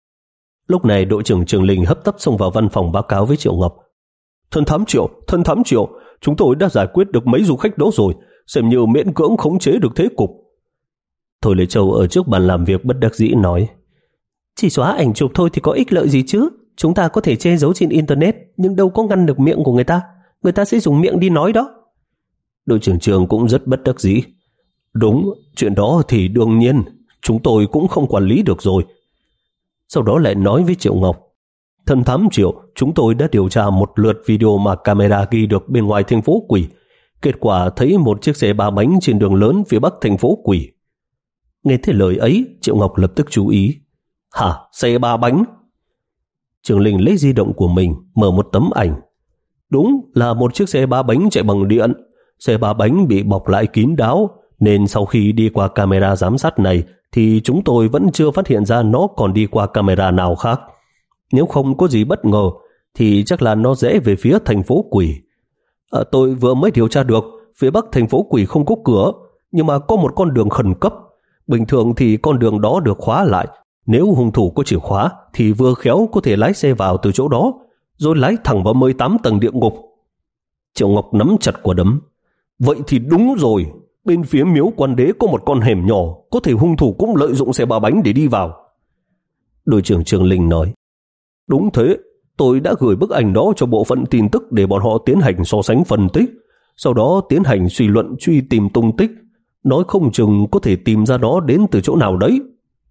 Lúc này đội trưởng Trường Linh hấp tấp xông vào văn phòng báo cáo với Triệu Ngọc. Thân thám Triệu, thân thám Triệu, chúng tôi đã giải quyết được mấy du khách đó rồi, xem như miễn cưỡng khống chế được thế cục. Thôi Lê Châu ở trước bàn làm việc bất đắc dĩ nói. Chỉ xóa ảnh chụp thôi thì có ích lợi gì chứ? Chúng ta có thể che giấu trên Internet, nhưng đâu có ngăn được miệng của người ta. Người ta sẽ dùng miệng đi nói đó. Đội trưởng Trường cũng rất bất đắc dĩ. Đúng, chuyện đó thì đương nhiên, chúng tôi cũng không quản lý được rồi. Sau đó lại nói với Triệu Ngọc. Thân thám Triệu, chúng tôi đã điều tra một lượt video mà camera ghi được bên ngoài thành phố Quỷ. Kết quả thấy một chiếc xe ba bánh trên đường lớn phía bắc thành phố Quỷ. Nghe thấy lời ấy, Triệu Ngọc lập tức chú ý. Hả, xe ba bánh? Trường Linh lấy di động của mình, mở một tấm ảnh. Đúng là một chiếc xe ba bánh chạy bằng điện. Xe ba bánh bị bọc lại kín đáo, nên sau khi đi qua camera giám sát này thì chúng tôi vẫn chưa phát hiện ra nó còn đi qua camera nào khác. Nếu không có gì bất ngờ thì chắc là nó rẽ về phía thành phố Quỷ. À, tôi vừa mới điều tra được, phía bắc thành phố Quỷ không có cửa, nhưng mà có một con đường khẩn cấp. Bình thường thì con đường đó được khóa lại. Nếu hung thủ có chìa khóa thì vừa khéo có thể lái xe vào từ chỗ đó, rồi lái thẳng vào mười tám tầng địa ngục. Triệu Ngọc nắm chặt quả đấm. Vậy thì đúng rồi, bên phía miếu Quan Đế có một con hẻm nhỏ, có thể hung thủ cũng lợi dụng xe ba bánh để đi vào. Đội trưởng Trường Linh nói. Đúng thế, tôi đã gửi bức ảnh đó cho bộ phận tin tức để bọn họ tiến hành so sánh phân tích, sau đó tiến hành suy luận truy tìm tung tích, nói không chừng có thể tìm ra nó đến từ chỗ nào đấy.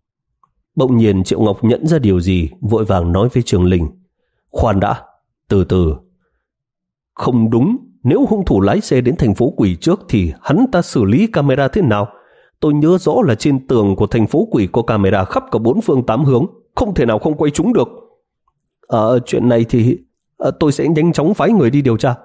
Bỗng nhiên Triệu Ngọc nhận ra điều gì, vội vàng nói với Trường Linh. Khoan đã, từ từ. Không đúng, nếu hung thủ lái xe đến thành phố Quỷ trước thì hắn ta xử lý camera thế nào? Tôi nhớ rõ là trên tường của thành phố Quỷ có camera khắp cả bốn phương tám hướng, không thể nào không quay chúng được. Ờ, chuyện này thì à, tôi sẽ nhanh chóng phái người đi điều tra.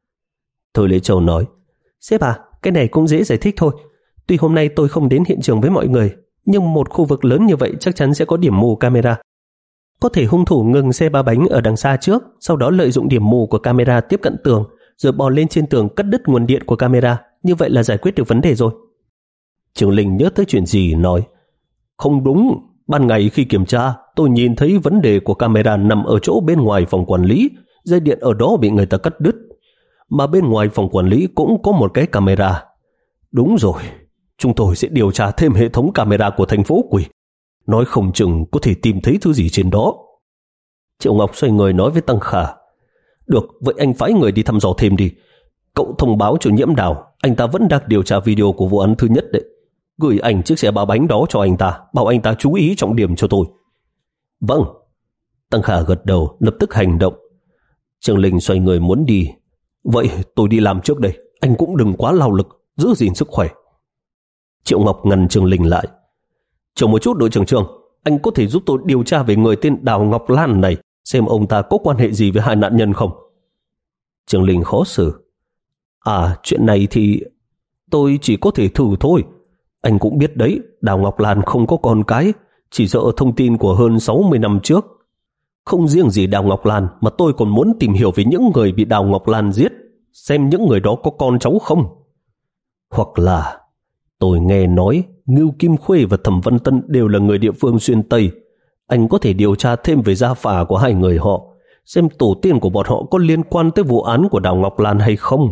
Thôi Lê Châu nói. Sếp à, cái này cũng dễ giải thích thôi. Tuy hôm nay tôi không đến hiện trường với mọi người, nhưng một khu vực lớn như vậy chắc chắn sẽ có điểm mù camera. Có thể hung thủ ngừng xe ba bánh ở đằng xa trước, sau đó lợi dụng điểm mù của camera tiếp cận tường, rồi bò lên trên tường cắt đứt nguồn điện của camera. Như vậy là giải quyết được vấn đề rồi. Trường Linh nhớ tới chuyện gì nói. Không đúng, ban ngày khi kiểm tra tôi nhìn thấy vấn đề của camera nằm ở chỗ bên ngoài phòng quản lý, dây điện ở đó bị người ta cắt đứt. Mà bên ngoài phòng quản lý cũng có một cái camera. Đúng rồi, chúng tôi sẽ điều tra thêm hệ thống camera của thành phố Quỷ. Nói không chừng có thể tìm thấy thứ gì trên đó. Triệu Ngọc xoay người nói với Tăng Khả. Được, vậy anh phái người đi thăm dò thêm đi. Cậu thông báo cho Nhiễm Đào, anh ta vẫn đang điều tra video của vụ án thứ nhất đấy. Gửi ảnh chiếc xe ba bánh đó cho anh ta, bảo anh ta chú ý trọng điểm cho tôi. Vâng. Tăng Khả gật đầu, lập tức hành động. Trường Linh xoay người muốn đi. Vậy tôi đi làm trước đây, anh cũng đừng quá lao lực, giữ gìn sức khỏe. Triệu Ngọc ngăn Trường Linh lại. Chờ một chút đội trưởng Trường, anh có thể giúp tôi điều tra về người tên Đào Ngọc Lan này, xem ông ta có quan hệ gì với hai nạn nhân không? Trường Linh khó xử. À, chuyện này thì... Tôi chỉ có thể thử thôi. Anh cũng biết đấy, Đào Ngọc Lan không có con cái, chỉ sợ thông tin của hơn sáu mươi năm trước. Không riêng gì Đào Ngọc Lan mà tôi còn muốn tìm hiểu về những người bị Đào Ngọc Lan giết, xem những người đó có con cháu không. Hoặc là tôi nghe nói Ngưu Kim Khuê và Thẩm Văn Tân đều là người địa phương xuyên Tây. Anh có thể điều tra thêm về gia phả của hai người họ, xem tổ tiên của bọn họ có liên quan tới vụ án của Đào Ngọc Lan hay không.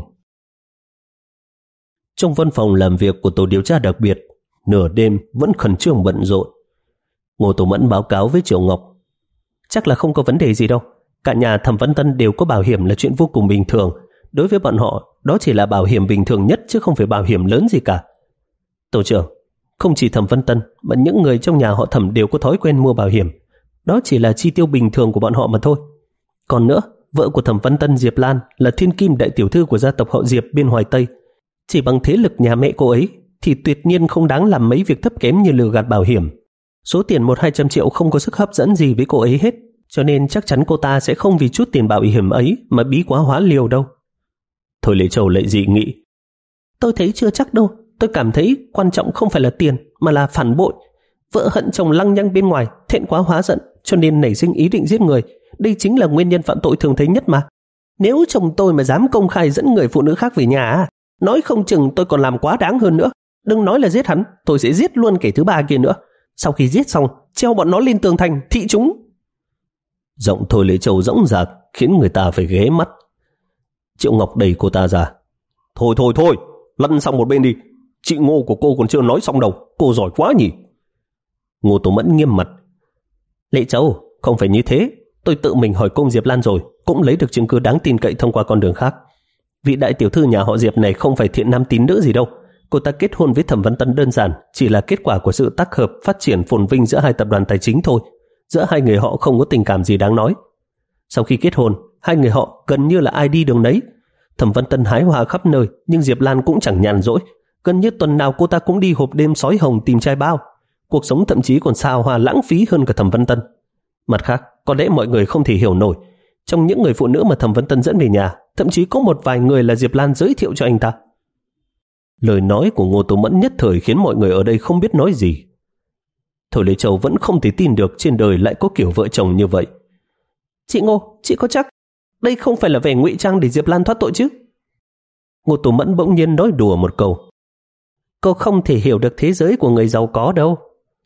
Trong văn phòng làm việc của tổ điều tra đặc biệt, nửa đêm vẫn khẩn trương bận rộn. Ngô Tổ Mẫn báo cáo với Triệu Ngọc. Chắc là không có vấn đề gì đâu. Cả nhà Thẩm Văn Tân đều có bảo hiểm là chuyện vô cùng bình thường. Đối với bọn họ, đó chỉ là bảo hiểm bình thường nhất chứ không phải bảo hiểm lớn gì cả. Tổ trưởng, không chỉ Thẩm Văn Tân mà những người trong nhà họ Thẩm đều có thói quen mua bảo hiểm. Đó chỉ là chi tiêu bình thường của bọn họ mà thôi. Còn nữa, vợ của Thẩm Văn Tân, Diệp Lan, là thiên kim đại tiểu thư của gia tộc họ Diệp bên Hoài Tây. Chỉ bằng thế lực nhà mẹ cô ấy thì tuyệt nhiên không đáng làm mấy việc thấp kém như lừa gạt bảo hiểm. Số tiền một hai trăm triệu không có sức hấp dẫn gì với cô ấy hết, cho nên chắc chắn cô ta sẽ không vì chút tiền bảo hiểm ấy mà bí quá hóa liều đâu. Thôi Lệ Châu lại dị nghị. Tôi thấy chưa chắc đâu. Tôi cảm thấy quan trọng không phải là tiền mà là phản bội. Vợ hận chồng lăng nhăng bên ngoài, thẹn quá hóa giận, cho nên nảy sinh ý định giết người. Đây chính là nguyên nhân phạm tội thường thấy nhất mà. Nếu chồng tôi mà dám công khai dẫn người phụ nữ khác về nhà, nói không chừng tôi còn làm quá đáng hơn nữa. Đừng nói là giết hắn, tôi sẽ giết luôn kẻ thứ ba kia nữa. Sau khi giết xong, treo bọn nó lên tường thành, thị chúng. Giọng Thôi Lệ Châu rỗng rạc khiến người ta phải ghé mắt. Triệu Ngọc đẩy cô ta ra. Thôi thôi thôi, lăn sang một bên đi. Chị Ngô của cô còn chưa nói xong đâu, cô giỏi quá nhỉ. Ngô Tổ Mẫn nghiêm mặt. Lệ Châu, không phải như thế. Tôi tự mình hỏi cung Diệp Lan rồi, cũng lấy được chứng cứ đáng tin cậy thông qua con đường khác. Vị đại tiểu thư nhà họ Diệp này không phải thiện nam tín nữ gì đâu. Cô ta kết hôn với Thẩm Văn Tân đơn giản chỉ là kết quả của sự tác hợp phát triển phồn vinh giữa hai tập đoàn tài chính thôi. Giữa hai người họ không có tình cảm gì đáng nói. Sau khi kết hôn, hai người họ gần như là ai đi đường đấy. Thẩm Văn Tân hái hoa khắp nơi, nhưng Diệp Lan cũng chẳng nhàn rỗi. Gần như tuần nào cô ta cũng đi hộp đêm sói hồng tìm trai bao. Cuộc sống thậm chí còn xa hoa lãng phí hơn cả Thẩm Văn Tân. Mặt khác, có lẽ mọi người không thể hiểu nổi, trong những người phụ nữ mà Thẩm Văn Tân dẫn về nhà, thậm chí có một vài người là Diệp Lan giới thiệu cho anh ta. Lời nói của Ngô Tố Mẫn nhất thời khiến mọi người ở đây không biết nói gì. Thôi Lê Châu vẫn không thể tin được trên đời lại có kiểu vợ chồng như vậy. Chị Ngô, chị có chắc đây không phải là vẻ ngụy trang để Diệp Lan thoát tội chứ? Ngô Tố Mẫn bỗng nhiên nói đùa một câu. Cô không thể hiểu được thế giới của người giàu có đâu.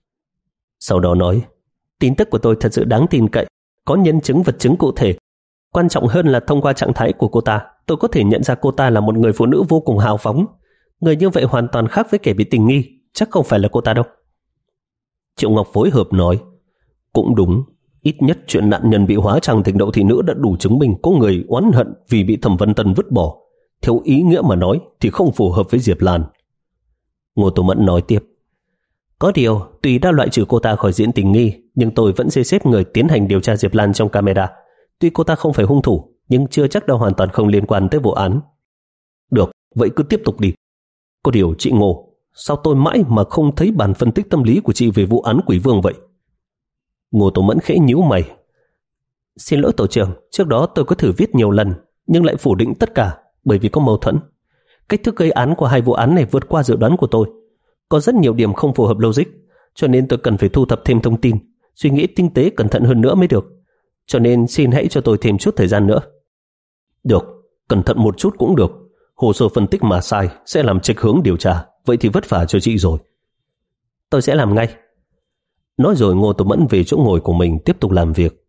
Sau đó nói, tin tức của tôi thật sự đáng tin cậy, có nhân chứng vật chứng cụ thể. Quan trọng hơn là thông qua trạng thái của cô ta, tôi có thể nhận ra cô ta là một người phụ nữ vô cùng hào phóng. Người như vậy hoàn toàn khác với kẻ bị tình nghi, chắc không phải là cô ta đâu. Triệu Ngọc phối hợp nói, cũng đúng, ít nhất chuyện nạn nhân bị hóa trang thành đậu thị nữ đã đủ chứng minh có người oán hận vì bị Thẩm Văn Tân vứt bỏ. Theo ý nghĩa mà nói thì không phù hợp với Diệp Lan. Ngô Tô Mẫn nói tiếp, có điều tuy đã loại trừ cô ta khỏi diện tình nghi, nhưng tôi vẫn sẽ xếp người tiến hành điều tra Diệp Lan trong camera. Tuy cô ta không phải hung thủ, nhưng chưa chắc đã hoàn toàn không liên quan tới vụ án. Được, vậy cứ tiếp tục đi. Có điều chị Ngô, sao tôi mãi mà không thấy bản phân tích tâm lý của chị về vụ án Quỷ Vương vậy? Ngô Tô Mẫn khẽ nhíu mày. Xin lỗi tổ trưởng, trước đó tôi có thử viết nhiều lần, nhưng lại phủ định tất cả bởi vì có mâu thuẫn. Cách thức gây án của hai vụ án này vượt qua dự đoán của tôi. Có rất nhiều điểm không phù hợp logic, cho nên tôi cần phải thu thập thêm thông tin, suy nghĩ tinh tế cẩn thận hơn nữa mới được. Cho nên xin hãy cho tôi thêm chút thời gian nữa. Được, cẩn thận một chút cũng được. Hồ sơ phân tích mà sai sẽ làm chệch hướng điều tra, vậy thì vất vả cho chị rồi. Tôi sẽ làm ngay. Nói rồi Ngô Tô Mẫn về chỗ ngồi của mình tiếp tục làm việc.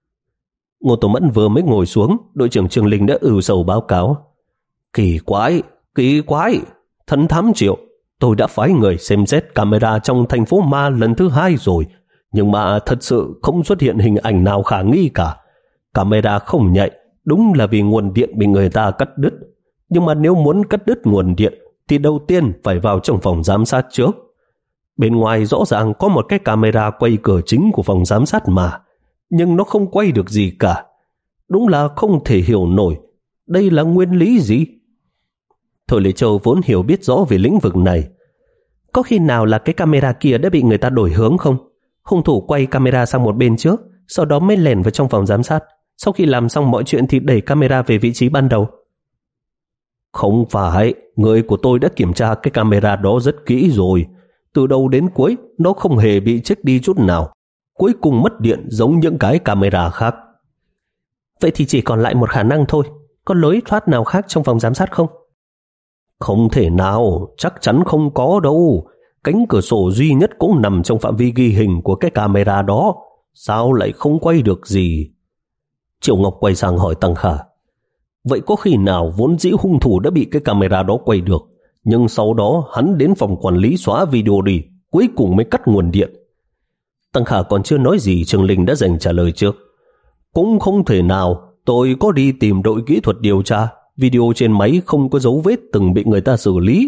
Ngô Tô Mẫn vừa mới ngồi xuống, đội trưởng Trường Linh đã ưu sầu báo cáo. Kỳ quái, kỳ quái, thần thám Triệu, tôi đã phái người xem xét camera trong thành phố Ma lần thứ hai rồi, nhưng mà thật sự không xuất hiện hình ảnh nào khả nghi cả. Camera không nhạy, đúng là vì nguồn điện bị người ta cắt đứt. Nhưng mà nếu muốn cắt đứt nguồn điện thì đầu tiên phải vào trong phòng giám sát trước. Bên ngoài rõ ràng có một cái camera quay cửa chính của phòng giám sát mà, nhưng nó không quay được gì cả. Đúng là không thể hiểu nổi, đây là nguyên lý gì? Thôi Lê Châu vốn hiểu biết rõ về lĩnh vực này. Có khi nào là cái camera kia đã bị người ta đổi hướng không? Hung thủ quay camera sang một bên trước, sau đó mới lẻn vào trong phòng giám sát. Sau khi làm xong mọi chuyện thì đẩy camera về vị trí ban đầu. Không phải, người của tôi đã kiểm tra cái camera đó rất kỹ rồi. Từ đầu đến cuối, nó không hề bị chết đi chút nào. Cuối cùng mất điện giống những cái camera khác. Vậy thì chỉ còn lại một khả năng thôi. Có lối thoát nào khác trong phòng giám sát không? Không thể nào, chắc chắn không có đâu. Cánh cửa sổ duy nhất cũng nằm trong phạm vi ghi hình của cái camera đó. Sao lại không quay được gì? Triệu Ngọc quay sang hỏi Tăng Khả. Vậy có khi nào vốn dĩ hung thủ đã bị cái camera đó quay được, nhưng sau đó hắn đến phòng quản lý xóa video đi, cuối cùng mới cắt nguồn điện? Tăng Khả còn chưa nói gì, Trương Linh đã dành trả lời trước. Cũng không thể nào, tôi có đi tìm đội kỹ thuật điều tra, video trên máy không có dấu vết từng bị người ta xử lý.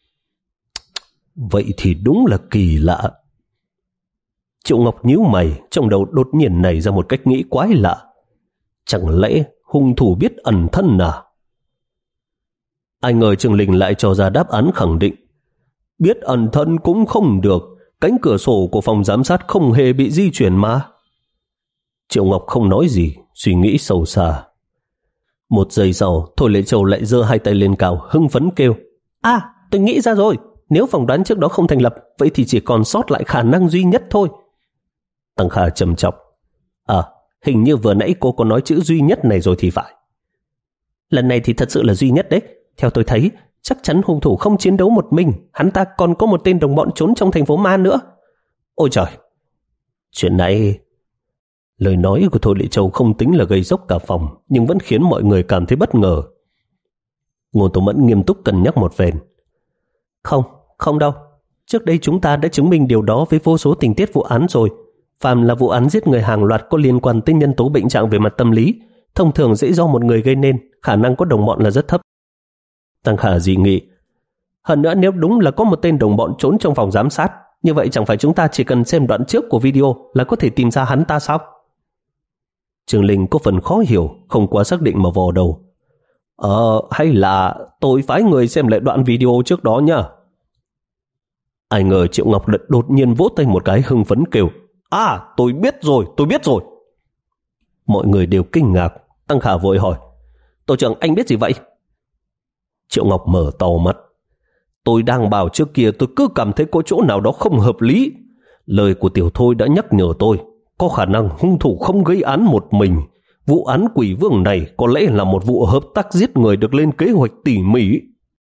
Vậy thì đúng là kỳ lạ. Triệu Ngọc nhíu mày, trong đầu đột nhiên nảy ra một cách nghĩ quái lạ. Chẳng lẽ hung thủ biết ẩn thân à? Ai ngờ Trương Linh lại cho ra đáp án khẳng định. Biết ẩn thân cũng không được, cánh cửa sổ của phòng giám sát không hề bị di chuyển mà. Triệu Ngọc không nói gì, suy nghĩ sâu xa. Một giây sau, Thôi Lệ Châu lại giơ hai tay lên cao, hưng phấn kêu. À, tôi nghĩ ra rồi. Nếu phỏng đoán trước đó không thành lập, vậy thì chỉ còn sót lại khả năng duy nhất thôi. Tăng Khả trầm trọng. À, hình như vừa nãy cô có nói chữ duy nhất này rồi thì phải. Lần này thì thật sự là duy nhất đấy. Theo tôi thấy, chắc chắn hung thủ không chiến đấu một mình. Hắn ta còn có một tên đồng bọn trốn trong thành phố Ma nữa. Ôi trời! Chuyện này... Lời nói của Thôi Lệ Châu không tính là gây sốc cả phòng, nhưng vẫn khiến mọi người cảm thấy bất ngờ. Ngô Tố Mẫn nghiêm túc cân nhắc một phen. Không, không đâu. Trước đây chúng ta đã chứng minh điều đó với vô số tình tiết vụ án rồi. Phàm là vụ án giết người hàng loạt có liên quan tới nhân tố bệnh trạng về mặt tâm lý, thông thường dễ do một người gây nên, khả năng có đồng bọn là rất thấp. Tăng Khả dị nghị. Hơn nữa, nếu đúng là có một tên đồng bọn trốn trong phòng giám sát, như vậy chẳng phải chúng ta chỉ cần xem đoạn trước của video là có thể tìm ra hắn ta sao? Trương Linh có phần khó hiểu, không quá xác định mà vò đầu. Ờ, hay là tôi phái người xem lại đoạn video trước đó nhá. Ai ngờ Triệu Ngọc Lật đột nhiên vỗ tay một cái hưng phấn kêu. À, tôi biết rồi, tôi biết rồi. Mọi người đều kinh ngạc. Tăng Khả vội hỏi. Tổ trưởng, anh biết gì vậy? Triệu Ngọc mở to mắt. Tôi đang bảo trước kia tôi cứ cảm thấy có chỗ nào đó không hợp lý. Lời của Tiểu Thôi đã nhắc nhở tôi. Có khả năng hung thủ không gây án một mình. Vụ án Quỷ Vương này có lẽ là một vụ hợp tác giết người được lên kế hoạch tỉ mỉ.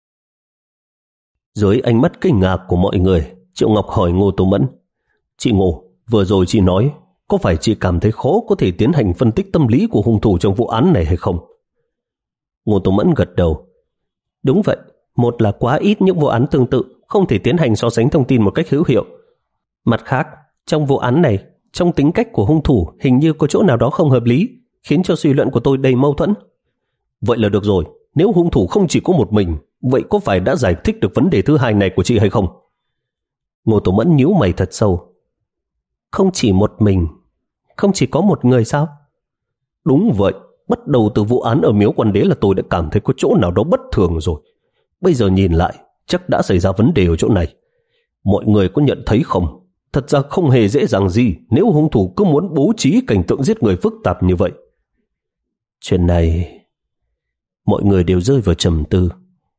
Dưới ánh mắt kinh ngạc của mọi người, Triệu Ngọc hỏi Ngô Tố Mẫn. Chị Ngô, vừa rồi chị nói, có phải chị cảm thấy khó có thể tiến hành phân tích tâm lý của hung thủ trong vụ án này hay không? Ngô Tố Mẫn gật đầu. Đúng vậy, một là quá ít những vụ án tương tự, không thể tiến hành so sánh thông tin một cách hữu hiệu. Mặt khác, trong vụ án này, trong tính cách của hung thủ hình như có chỗ nào đó không hợp lý, khiến cho suy luận của tôi đầy mâu thuẫn. Vậy là được rồi, nếu hung thủ không chỉ có một mình, vậy có phải đã giải thích được vấn đề thứ hai này của chị hay không? Ngô Tố Mẫn nhíu mày thật sâu. Không chỉ một mình, không chỉ có một người sao? Đúng vậy, bắt đầu từ vụ án ở Miếu Quan Đế là tôi đã cảm thấy có chỗ nào đó bất thường rồi. Bây giờ nhìn lại, chắc đã xảy ra vấn đề ở chỗ này. Mọi người có nhận thấy không? Thật ra không hề dễ dàng gì nếu hung thủ cứ muốn bố trí cảnh tượng giết người phức tạp như vậy. Chuyện này... Mọi người đều rơi vào trầm tư.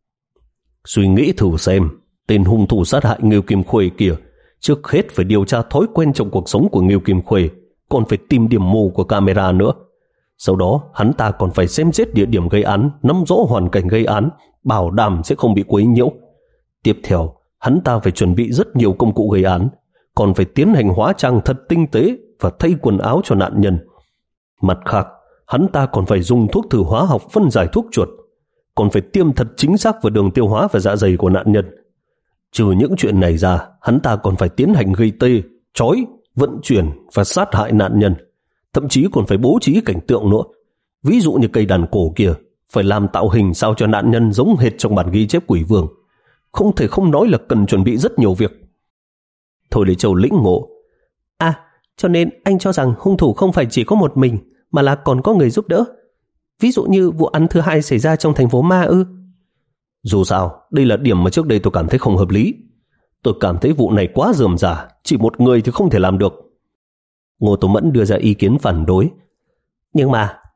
Suy nghĩ thử xem, tên hung thủ sát hại Ngưu Kim Khuê kia, trước hết phải điều tra thói quen trong cuộc sống của Ngưu Kim Khuê, còn phải tìm điểm mù của camera nữa. Sau đó, hắn ta còn phải xem xét địa điểm gây án, nắm rõ hoàn cảnh gây án, bảo đảm sẽ không bị quấy nhiễu. Tiếp theo, hắn ta phải chuẩn bị rất nhiều công cụ gây án, còn phải tiến hành hóa trang thật tinh tế và thay quần áo cho nạn nhân. Mặt khác, hắn ta còn phải dùng thuốc thử hóa học phân giải thuốc chuột, còn phải tiêm thật chính xác vào đường tiêu hóa và dạ dày của nạn nhân. Trừ những chuyện này ra, hắn ta còn phải tiến hành gây tê, trói, vận chuyển và sát hại nạn nhân. Thậm chí còn phải bố trí cảnh tượng nữa. Ví dụ như cây đàn cổ kia, phải làm tạo hình sao cho nạn nhân giống hệt trong bản ghi chép Quỷ Vương. Không thể không nói là cần chuẩn bị rất nhiều việc. Thôi Lệ Châu lĩnh ngộ. À, cho nên anh cho rằng hung thủ không phải chỉ có một mình, mà là còn có người giúp đỡ. Ví dụ như vụ án thứ hai xảy ra trong thành phố Ma ư? Dù sao, đây là điểm mà trước đây tôi cảm thấy không hợp lý. Tôi cảm thấy vụ này quá rườm rà, chỉ một người thì không thể làm được. Ngô Tố Mẫn đưa ra ý kiến phản đối. Nhưng mà,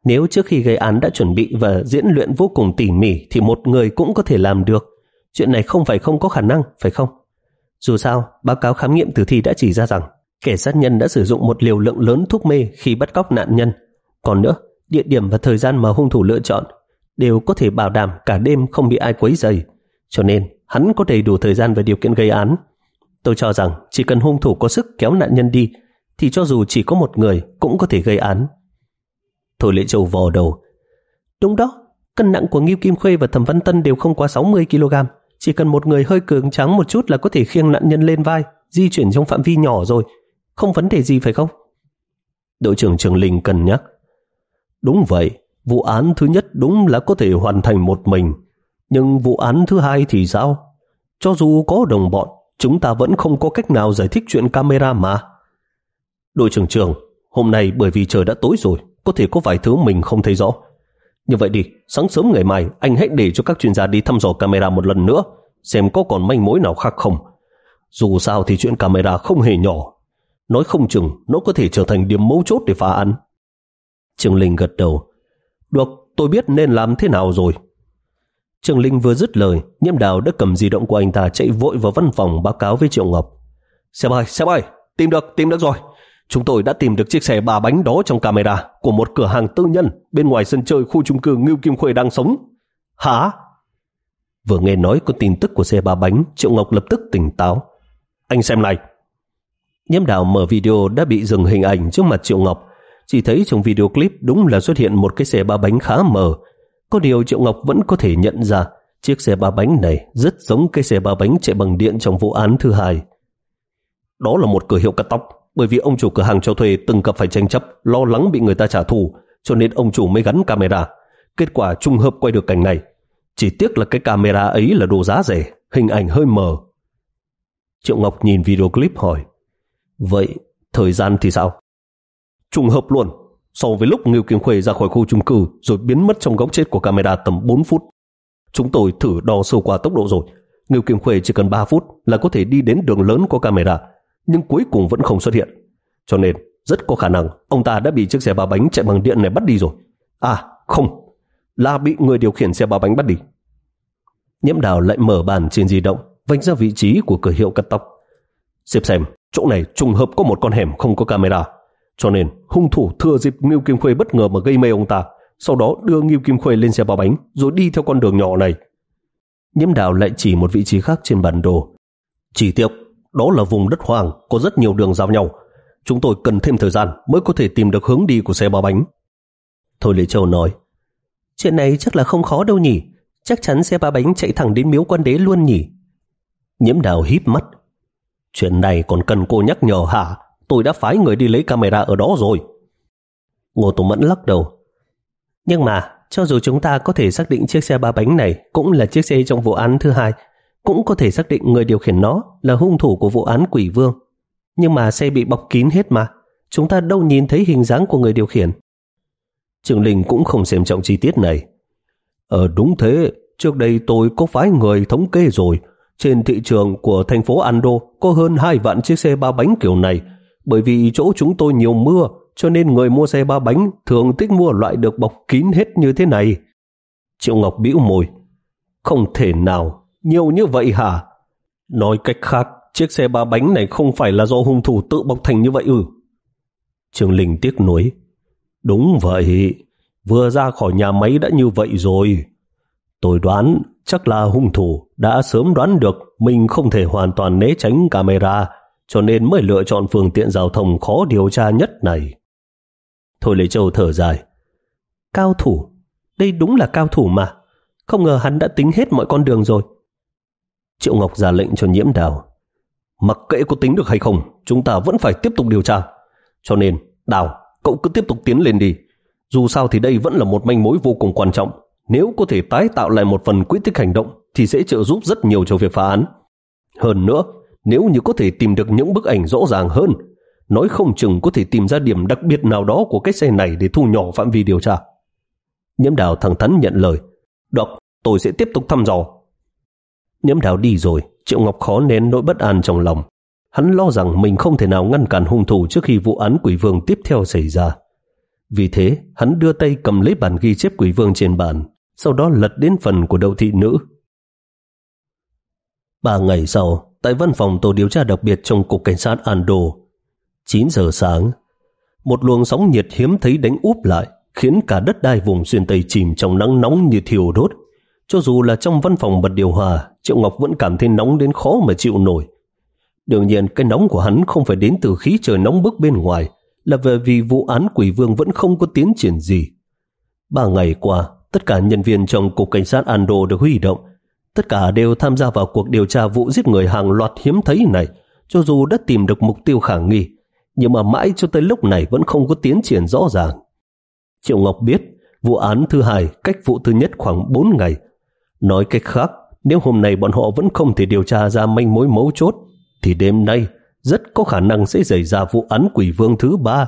Nếu trước khi gây án đã chuẩn bị và diễn luyện vô cùng tỉ mỉ thì một người cũng có thể làm được. Chuyện này không phải không có khả năng, phải không? Dù sao, báo cáo khám nghiệm tử thi đã chỉ ra rằng kẻ sát nhân đã sử dụng một liều lượng lớn thuốc mê khi bắt cóc nạn nhân. Còn nữa, địa điểm và thời gian mà hung thủ lựa chọn đều có thể bảo đảm cả đêm không bị ai quấy rầy, cho nên hắn có đầy đủ thời gian và điều kiện gây án. Tôi cho rằng chỉ cần hung thủ có sức kéo nạn nhân đi thì cho dù chỉ có một người cũng có thể gây án. Thôi Lệ Châu vò đầu. Đúng đó, cân nặng của Ngưu Kim Khuê và Thẩm Văn Tân đều không quá sáu mươi ki lô gam. Chỉ cần một người hơi cường tráng một chút là có thể khiêng nạn nhân lên vai, di chuyển trong phạm vi nhỏ rồi. Không vấn đề gì phải không? Đội trưởng Trường Linh cân nhắc. Đúng vậy, vụ án thứ nhất đúng là có thể hoàn thành một mình. Nhưng vụ án thứ hai thì sao? Cho dù có đồng bọn, chúng ta vẫn không có cách nào giải thích chuyện camera mà. Đội trưởng Trường, hôm nay bởi vì trời đã tối rồi, có thể có vài thứ mình không thấy rõ. Như vậy đi, sáng sớm ngày mai anh hãy để cho các chuyên gia đi thăm dò camera một lần nữa, xem có còn manh mối nào khác không. Dù sao thì chuyện camera không hề nhỏ, nói không chừng nó có thể trở thành điểm mấu chốt để phá án. Trường Linh gật đầu. Được, tôi biết nên làm thế nào rồi. Trường Linh vừa dứt lời, Nhiễm Đào đã cầm di động của anh ta chạy vội vào văn phòng báo cáo với Triệu Ngọc. Sếp ơi, sếp ơi, tìm được, tìm được rồi. Chúng tôi đã tìm được chiếc xe ba bánh đó trong camera của một cửa hàng tư nhân bên ngoài sân chơi khu chung cư Ngưu Kim Khuê đang sống. Hả? Vừa nghe nói có tin tức của xe ba bánh, Triệu Ngọc lập tức tỉnh táo. Anh xem này. Nhiễm Đào mở video đã bị dừng hình ảnh trước mặt Triệu Ngọc. Chỉ thấy trong video clip đúng là xuất hiện một cái xe ba bánh khá mờ. Có điều Triệu Ngọc vẫn có thể nhận ra chiếc xe ba bánh này rất giống cái xe ba bánh chạy bằng điện trong vụ án thứ hai. Đó là một cửa hiệu cắt tóc, bởi vì ông chủ cửa hàng cho thuê từng gặp phải tranh chấp, lo lắng bị người ta trả thù, cho nên ông chủ mới gắn camera. Kết quả trùng hợp quay được cảnh này. Chỉ tiếc là cái camera ấy là đồ giá rẻ, hình ảnh hơi mờ. Triệu Ngọc nhìn video clip hỏi, vậy thời gian thì sao? Trùng hợp luôn, so với lúc Ngưu Kim Khuê ra khỏi khu chung cư rồi biến mất trong góc chết của camera tầm bốn phút. Chúng tôi thử đo sâu qua tốc độ rồi, Ngưu Kim Khuê chỉ cần ba phút là có thể đi đến đường lớn có camera, nhưng cuối cùng vẫn không xuất hiện. Cho nên rất có khả năng ông ta đã bị chiếc xe ba bánh chạy bằng điện này bắt đi rồi. À không, là bị người điều khiển xe ba bánh bắt đi. Nhiễm Đào lại mở bàn trên di động, vạch ra vị trí của cửa hiệu cắt tóc. Xếp xem, chỗ này trùng hợp có một con hẻm không có camera, cho nên hung thủ thừa dịp Ngưu Kim Khuê bất ngờ mà gây mê ông ta, sau đó đưa Ngưu Kim Khuê lên xe ba bánh rồi đi theo con đường nhỏ này. Nhiễm Đào lại chỉ một vị trí khác trên bản đồ. Chỉ tiếc đó là vùng đất hoang, có rất nhiều đường giao nhau. Chúng tôi cần thêm thời gian mới có thể tìm được hướng đi của xe ba bánh. Thôi Lệ Châu nói, chuyện này chắc là không khó đâu nhỉ. Chắc chắn xe ba bánh chạy thẳng đến miếu Quan Đế luôn nhỉ. Nhiễm Đào híp mắt. Chuyện này còn cần cô nhắc nhở hả? Tôi đã phái người đi lấy camera ở đó rồi. Ngô Tùng Mẫn lắc đầu. Nhưng mà cho dù chúng ta có thể xác định chiếc xe ba bánh này cũng là chiếc xe trong vụ án thứ hai, cũng có thể xác định người điều khiển nó là hung thủ của vụ án Quỷ Vương. Nhưng mà xe bị bọc kín hết mà, chúng ta đâu nhìn thấy hình dáng của người điều khiển. Trường Linh cũng không xem trọng chi tiết này. Ờ đúng thế, trước đây tôi có phái người thống kê rồi. Trên thị trường của thành phố Ando có hơn hai vạn chiếc xe ba bánh kiểu này. Bởi vì chỗ chúng tôi nhiều mưa, cho nên người mua xe ba bánh thường thích mua loại được bọc kín hết như thế này. Triệu Ngọc bĩu môi. Không thể nào, nhiều như vậy hả? Nói cách khác, chiếc xe ba bánh này không phải là do hung thủ tự bọc thành như vậy ư? Trường Linh tiếc nuối. Đúng vậy, vừa ra khỏi nhà máy đã như vậy rồi. Tôi đoán chắc là hung thủ đã sớm đoán được mình không thể hoàn toàn né tránh camera, cho nên mới lựa chọn phương tiện giao thông khó điều tra nhất này. Thôi Lệ Châu thở dài. Cao thủ, đây đúng là cao thủ mà. Không ngờ hắn đã tính hết mọi con đường rồi. Triệu Ngọc ra lệnh cho Nhiễm Đào. Mặc kệ có tính được hay không, chúng ta vẫn phải tiếp tục điều tra. Cho nên, Đào, cậu cứ tiếp tục tiến lên đi. Dù sao thì đây vẫn là một manh mối vô cùng quan trọng. Nếu có thể tái tạo lại một phần quy tích hành động thì sẽ trợ giúp rất nhiều cho việc phá án. Hơn nữa, nếu như có thể tìm được những bức ảnh rõ ràng hơn, nói không chừng có thể tìm ra điểm đặc biệt nào đó của cái xe này để thu nhỏ phạm vi điều tra. Nhiễm Đào thẳng thắn nhận lời. Được, tôi sẽ tiếp tục thăm dò. Nhiễm Đào đi rồi, Triệu Ngọc khó nén nỗi bất an trong lòng. Hắn lo rằng mình không thể nào ngăn cản hung thủ trước khi vụ án Quỷ Vương tiếp theo xảy ra. Vì thế, hắn đưa tay cầm lấy bản ghi chép quỷ vương trên bàn, sau đó lật đến phần của Đậu thị nữ. Ba ngày sau, tại văn phòng tổ điều tra đặc biệt trong cục cảnh sát Ando, chín giờ sáng, một luồng sóng nhiệt hiếm thấy đánh úp lại, khiến cả đất đai vùng xuyên Tây chìm trong nắng nóng như thiêu đốt. Cho dù là trong văn phòng bật điều hòa, Triệu Ngọc vẫn cảm thấy nóng đến khó mà chịu nổi. Đương nhiên cái nóng của hắn không phải đến từ khí trời nóng bức bên ngoài, là bởi vì vụ án quỷ vương vẫn không có tiến triển gì. Ba ngày qua, tất cả nhân viên trong cục cảnh sát Ando được huy động. Tất cả đều tham gia vào cuộc điều tra vụ giết người hàng loạt hiếm thấy này, cho dù đã tìm được mục tiêu khả nghi, nhưng mà mãi cho tới lúc này vẫn không có tiến triển rõ ràng. Triệu Ngọc biết vụ án thứ hai cách vụ thứ nhất khoảng bốn ngày. Nói cách khác, nếu hôm nay bọn họ vẫn không thể điều tra ra manh mối mấu chốt, thì đêm nay rất có khả năng sẽ xảy ra vụ án quỷ vương thứ ba.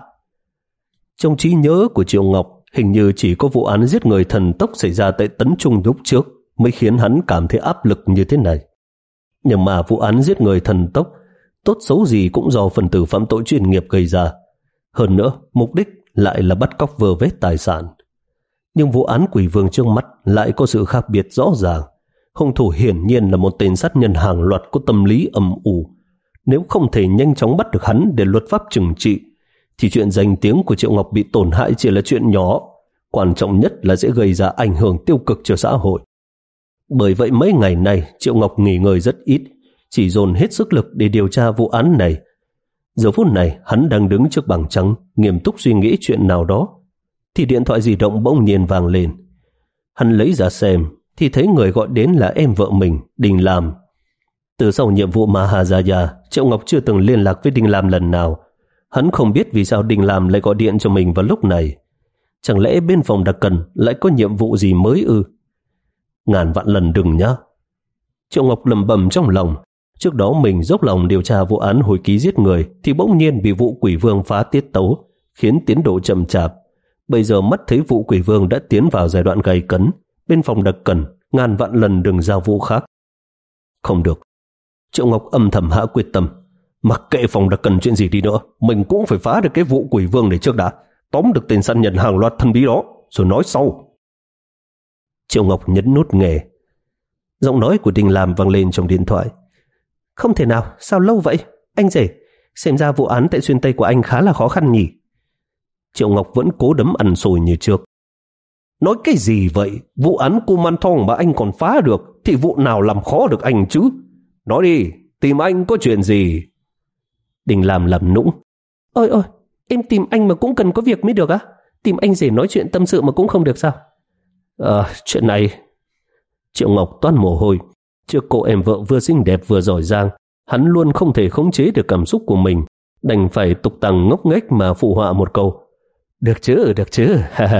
Trong trí nhớ của Triệu Ngọc, hình như chỉ có vụ án giết người thần tốc xảy ra tại Tấn Trung lúc trước mới khiến hắn cảm thấy áp lực như thế này. Nhưng mà vụ án giết người thần tốc, tốt xấu gì cũng do phần tử phạm tội chuyên nghiệp gây ra. Hơn nữa, mục đích lại là bắt cóc vơ vét tài sản. Nhưng vụ án quỷ vương trước mắt lại có sự khác biệt rõ ràng. Hung thủ hiển nhiên là một tên sát nhân hàng loạt có tâm lý âm u. Nếu không thể nhanh chóng bắt được hắn để luật pháp trừng trị, thì chuyện danh tiếng của Triệu Ngọc bị tổn hại chỉ là chuyện nhỏ. Quan trọng nhất là sẽ gây ra ảnh hưởng tiêu cực cho xã hội. Bởi vậy mấy ngày nay Triệu Ngọc nghỉ ngơi rất ít, chỉ dồn hết sức lực để điều tra vụ án này. Giờ phút này hắn đang đứng trước bảng trắng, nghiêm túc suy nghĩ chuyện nào đó, thì điện thoại di động bỗng nhiên vang lên. Hắn lấy ra xem thì thấy người gọi đến là em vợ mình, Đình Lam. Từ sau nhiệm vụ Mahajaya, Triệu Ngọc chưa từng liên lạc với Đình Lam lần nào. Hắn không biết vì sao Đình Lam lại gọi điện cho mình vào lúc này. Chẳng lẽ bên phòng đặc cần lại có nhiệm vụ gì mới ư? Ngàn vạn lần đừng nhá. Triệu Ngọc lẩm bẩm trong lòng. Trước đó mình dốc lòng điều tra vụ án hồi ký giết người, thì bỗng nhiên bị vụ quỷ vương phá tiết tấu, khiến tiến độ chậm chạp. Bây giờ mắt thấy vụ quỷ vương đã tiến vào giai đoạn gay cấn, bên phòng đặc cần ngàn vạn lần đừng giao vụ khác. Không được. Triệu Ngọc âm thầm hạ quyết tâm. Mặc kệ phòng đặc cần chuyện gì đi nữa, mình cũng phải phá được cái vụ quỷ vương này trước đã, tóm được tên sát nhân hàng loạt thần bí đó, rồi nói sau. Triệu Ngọc nhấn nút nghe. Giọng nói của Đình Lam vang lên trong điện thoại. Không thể nào, sao lâu vậy? Anh rể, xem ra vụ án tại xuyên Tây của anh khá là khó khăn nhỉ? Triệu Ngọc vẫn cố đấm ăn xôi như trước. Nói cái gì vậy? Vụ án Kumanthong mà anh còn phá được, thì vụ nào làm khó được anh chứ? Nói đi, tìm anh có chuyện gì? Đình Lam làm nũng. Ôi ôi, em tìm anh mà cũng cần có việc mới được á? Tìm anh rể nói chuyện tâm sự mà cũng không được sao? À, chuyện này... Triệu Ngọc toát mồ hôi. Trước cô em vợ vừa xinh đẹp vừa giỏi giang, hắn luôn không thể khống chế được cảm xúc của mình, đành phải tục tằng ngốc nghếch mà phụ họa một câu. Được chứ, được chứ.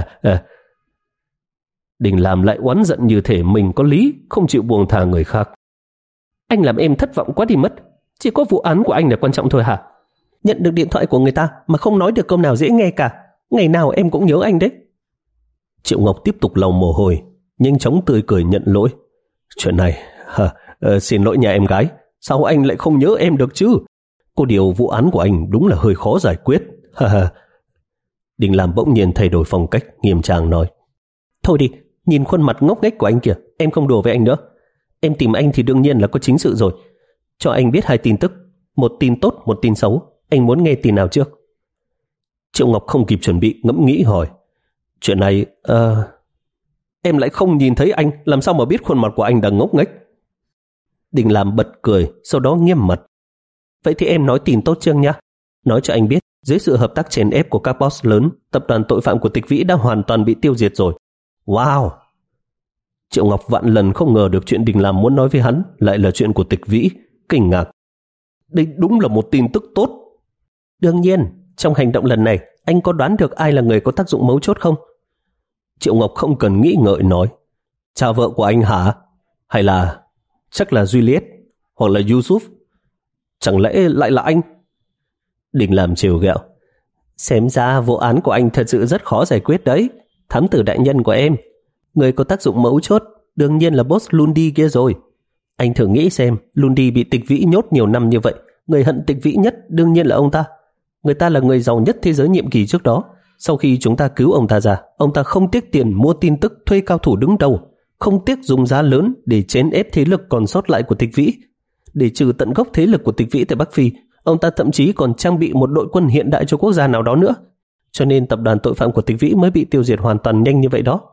Đình Lam lại oán giận như thể mình có lý, không chịu buông thà người khác. Anh làm em thất vọng quá đi mất. Chỉ có vụ án của anh là quan trọng thôi hả? Nhận được điện thoại của người ta mà không nói được câu nào dễ nghe cả. Ngày nào em cũng nhớ anh đấy. Triệu Ngọc tiếp tục lau mồ hôi, nhanh chóng tươi cười nhận lỗi. Chuyện này, hả, uh, xin lỗi nhà em gái. Sao anh lại không nhớ em được chứ? Có điều vụ án của anh đúng là hơi khó giải quyết. Đình Lam bỗng nhiên thay đổi phong cách, nghiêm trang nói. Thôi đi, nhìn khuôn mặt ngốc nghếch của anh kìa, em không đùa với anh nữa. Em tìm anh thì đương nhiên là có chính sự rồi. Cho anh biết hai tin tức, một tin tốt, một tin xấu. Anh muốn nghe tin nào trước? Triệu Ngọc không kịp chuẩn bị, ngẫm nghĩ hỏi. Chuyện này, uh, em lại không nhìn thấy anh, làm sao mà biết khuôn mặt của anh đang ngốc nghếch? Đình Lam bật cười, sau đó nghiêm mặt. Vậy thì em nói tin tốt trước nhá. Nói cho anh biết, dưới sự hợp tác chèn ép của các boss lớn, tập đoàn tội phạm của Tịch Vĩ đã hoàn toàn bị tiêu diệt rồi. Wow! Triệu Ngọc vạn lần không ngờ được chuyện Đình Lam muốn nói với hắn lại là chuyện của Tịch Vĩ, kinh ngạc. Đây đúng là một tin tức tốt. Đương nhiên, trong hành động lần này, anh có đoán được ai là người có tác dụng mấu chốt không? Triệu Ngọc không cần nghĩ ngợi nói. Cha vợ của anh hả? Hay là chắc là Juliet hoặc là Yusuf? Chẳng lẽ lại là anh? Đình Lam trêu ghẹo. Xem ra vụ án của anh thật sự rất khó giải quyết đấy. Thám tử đại nhân của em, người có tác dụng mấu chốt đương nhiên là boss Lundi kia rồi. Anh thử nghĩ xem, Lundi bị Tịch Vĩ nhốt nhiều năm như vậy, người hận Tịch Vĩ nhất đương nhiên là ông ta. Người ta là người giàu nhất thế giới nhiệm kỳ trước đó, Sau khi chúng ta cứu ông ta ra, ông ta không tiếc tiền mua tin tức, thuê cao thủ đứng đầu, không tiếc dùng giá lớn để chèn ép thế lực còn sót lại của Tịch Vĩ. Để trừ tận gốc thế lực của Tịch Vĩ tại Bắc Phi, ông ta thậm chí còn trang bị một đội quân hiện đại cho quốc gia nào đó nữa. Cho nên tập đoàn tội phạm của Tịch Vĩ mới bị tiêu diệt hoàn toàn nhanh như vậy đó.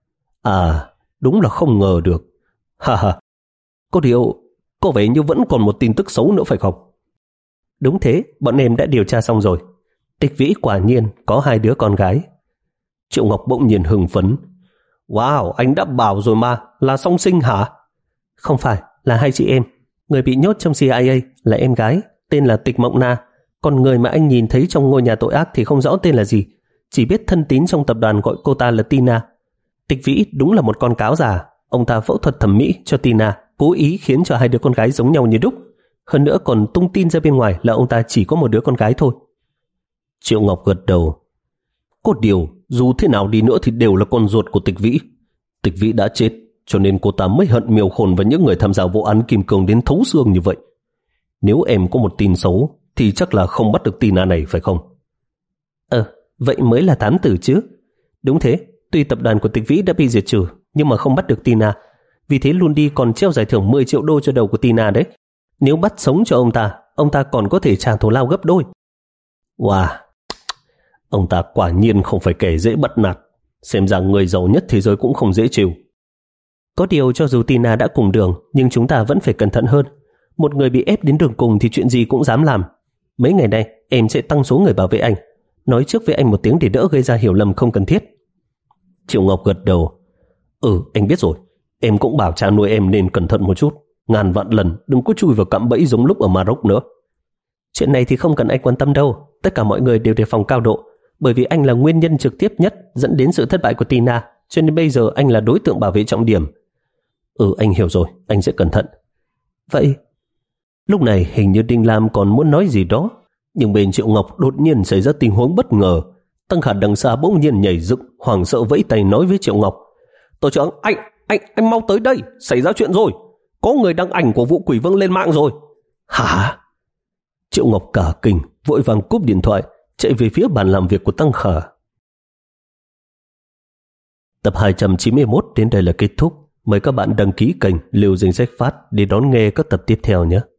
À, đúng là không ngờ được. Ha ha, có điều, có vẻ như vẫn còn một tin tức xấu nữa phải không? Đúng thế, bọn em đã điều tra xong rồi. Tịch Vĩ quả nhiên có hai đứa con gái. Triệu Ngọc bỗng nhiên hưng phấn. Wow, anh đã bảo rồi mà, là song sinh hả? Không phải, là hai chị em. Người bị nhốt trong C I A là em gái, tên là Tịch Mộng Na. Còn người mà anh nhìn thấy trong ngôi nhà tội ác thì không rõ tên là gì, chỉ biết thân tín trong tập đoàn gọi cô ta là Tina. Tịch Vĩ đúng là một con cáo già. Ông ta phẫu thuật thẩm mỹ cho Tina, cố ý khiến cho hai đứa con gái giống nhau như đúc. Hơn nữa còn tung tin ra bên ngoài là ông ta chỉ có một đứa con gái thôi. Triệu Ngọc gật đầu. Có điều, dù thế nào đi nữa thì đều là con ruột của Tịch Vĩ. Tịch Vĩ đã chết, cho nên cô ta mới hận Miêu Khôn và những người tham gia vụ án Kim Cương đến thấu xương như vậy. Nếu em có một tin xấu, thì chắc là không bắt được Tina này phải không? Ờ, vậy mới là thám tử chứ. Đúng thế, tuy tập đoàn của Tịch Vĩ đã bị diệt trừ, nhưng mà không bắt được Tina. Vì thế Lundi còn treo giải thưởng mười triệu đô cho đầu của Tina đấy. Nếu bắt sống cho ông ta, ông ta còn có thể trả thù lao gấp đôi. Wow, ông ta quả nhiên không phải kẻ dễ bắt nạt. Xem ra người giàu nhất thế giới cũng không dễ chịu. Có điều cho dù Tina đã cùng đường, nhưng chúng ta vẫn phải cẩn thận hơn. Một người bị ép đến đường cùng thì chuyện gì cũng dám làm. Mấy ngày nay em sẽ tăng số người bảo vệ anh, nói trước với anh một tiếng để đỡ gây ra hiểu lầm không cần thiết. Triệu Ngọc gật đầu. Ừ, anh biết rồi. Em cũng bảo cha nuôi em nên cẩn thận một chút. Ngàn vạn lần đừng có chui vào cạm bẫy giống lúc ở Maroc nữa. Chuyện này thì không cần anh quan tâm đâu. Tất cả mọi người đều đề phòng cao độ, bởi vì anh là nguyên nhân trực tiếp nhất dẫn đến sự thất bại của Tina, cho nên bây giờ anh là đối tượng bảo vệ trọng điểm. Ừ, anh hiểu rồi, anh sẽ cẩn thận. Vậy lúc này hình như Đinh Lam còn muốn nói gì đó, nhưng bên Triệu Ngọc đột nhiên xảy ra tình huống bất ngờ. Tăng Khả đằng xa bỗng nhiên nhảy dựng, hoảng sợ vẫy tay nói với Triệu Ngọc: Tổ trưởng, anh, anh, anh mau tới đây, xảy ra chuyện rồi. Có người đăng ảnh của vụ Quỷ Vương lên mạng rồi. Hả? Triệu Ngọc cả kinh, vội vàng cúp điện thoại, chạy về phía bàn làm việc của Tăng Khả. Tập hai trăm chín mươi mốt đến đây là kết thúc. Mời các bạn đăng ký kênh Liều Danh Sách Phát để đón nghe các tập tiếp theo nhé.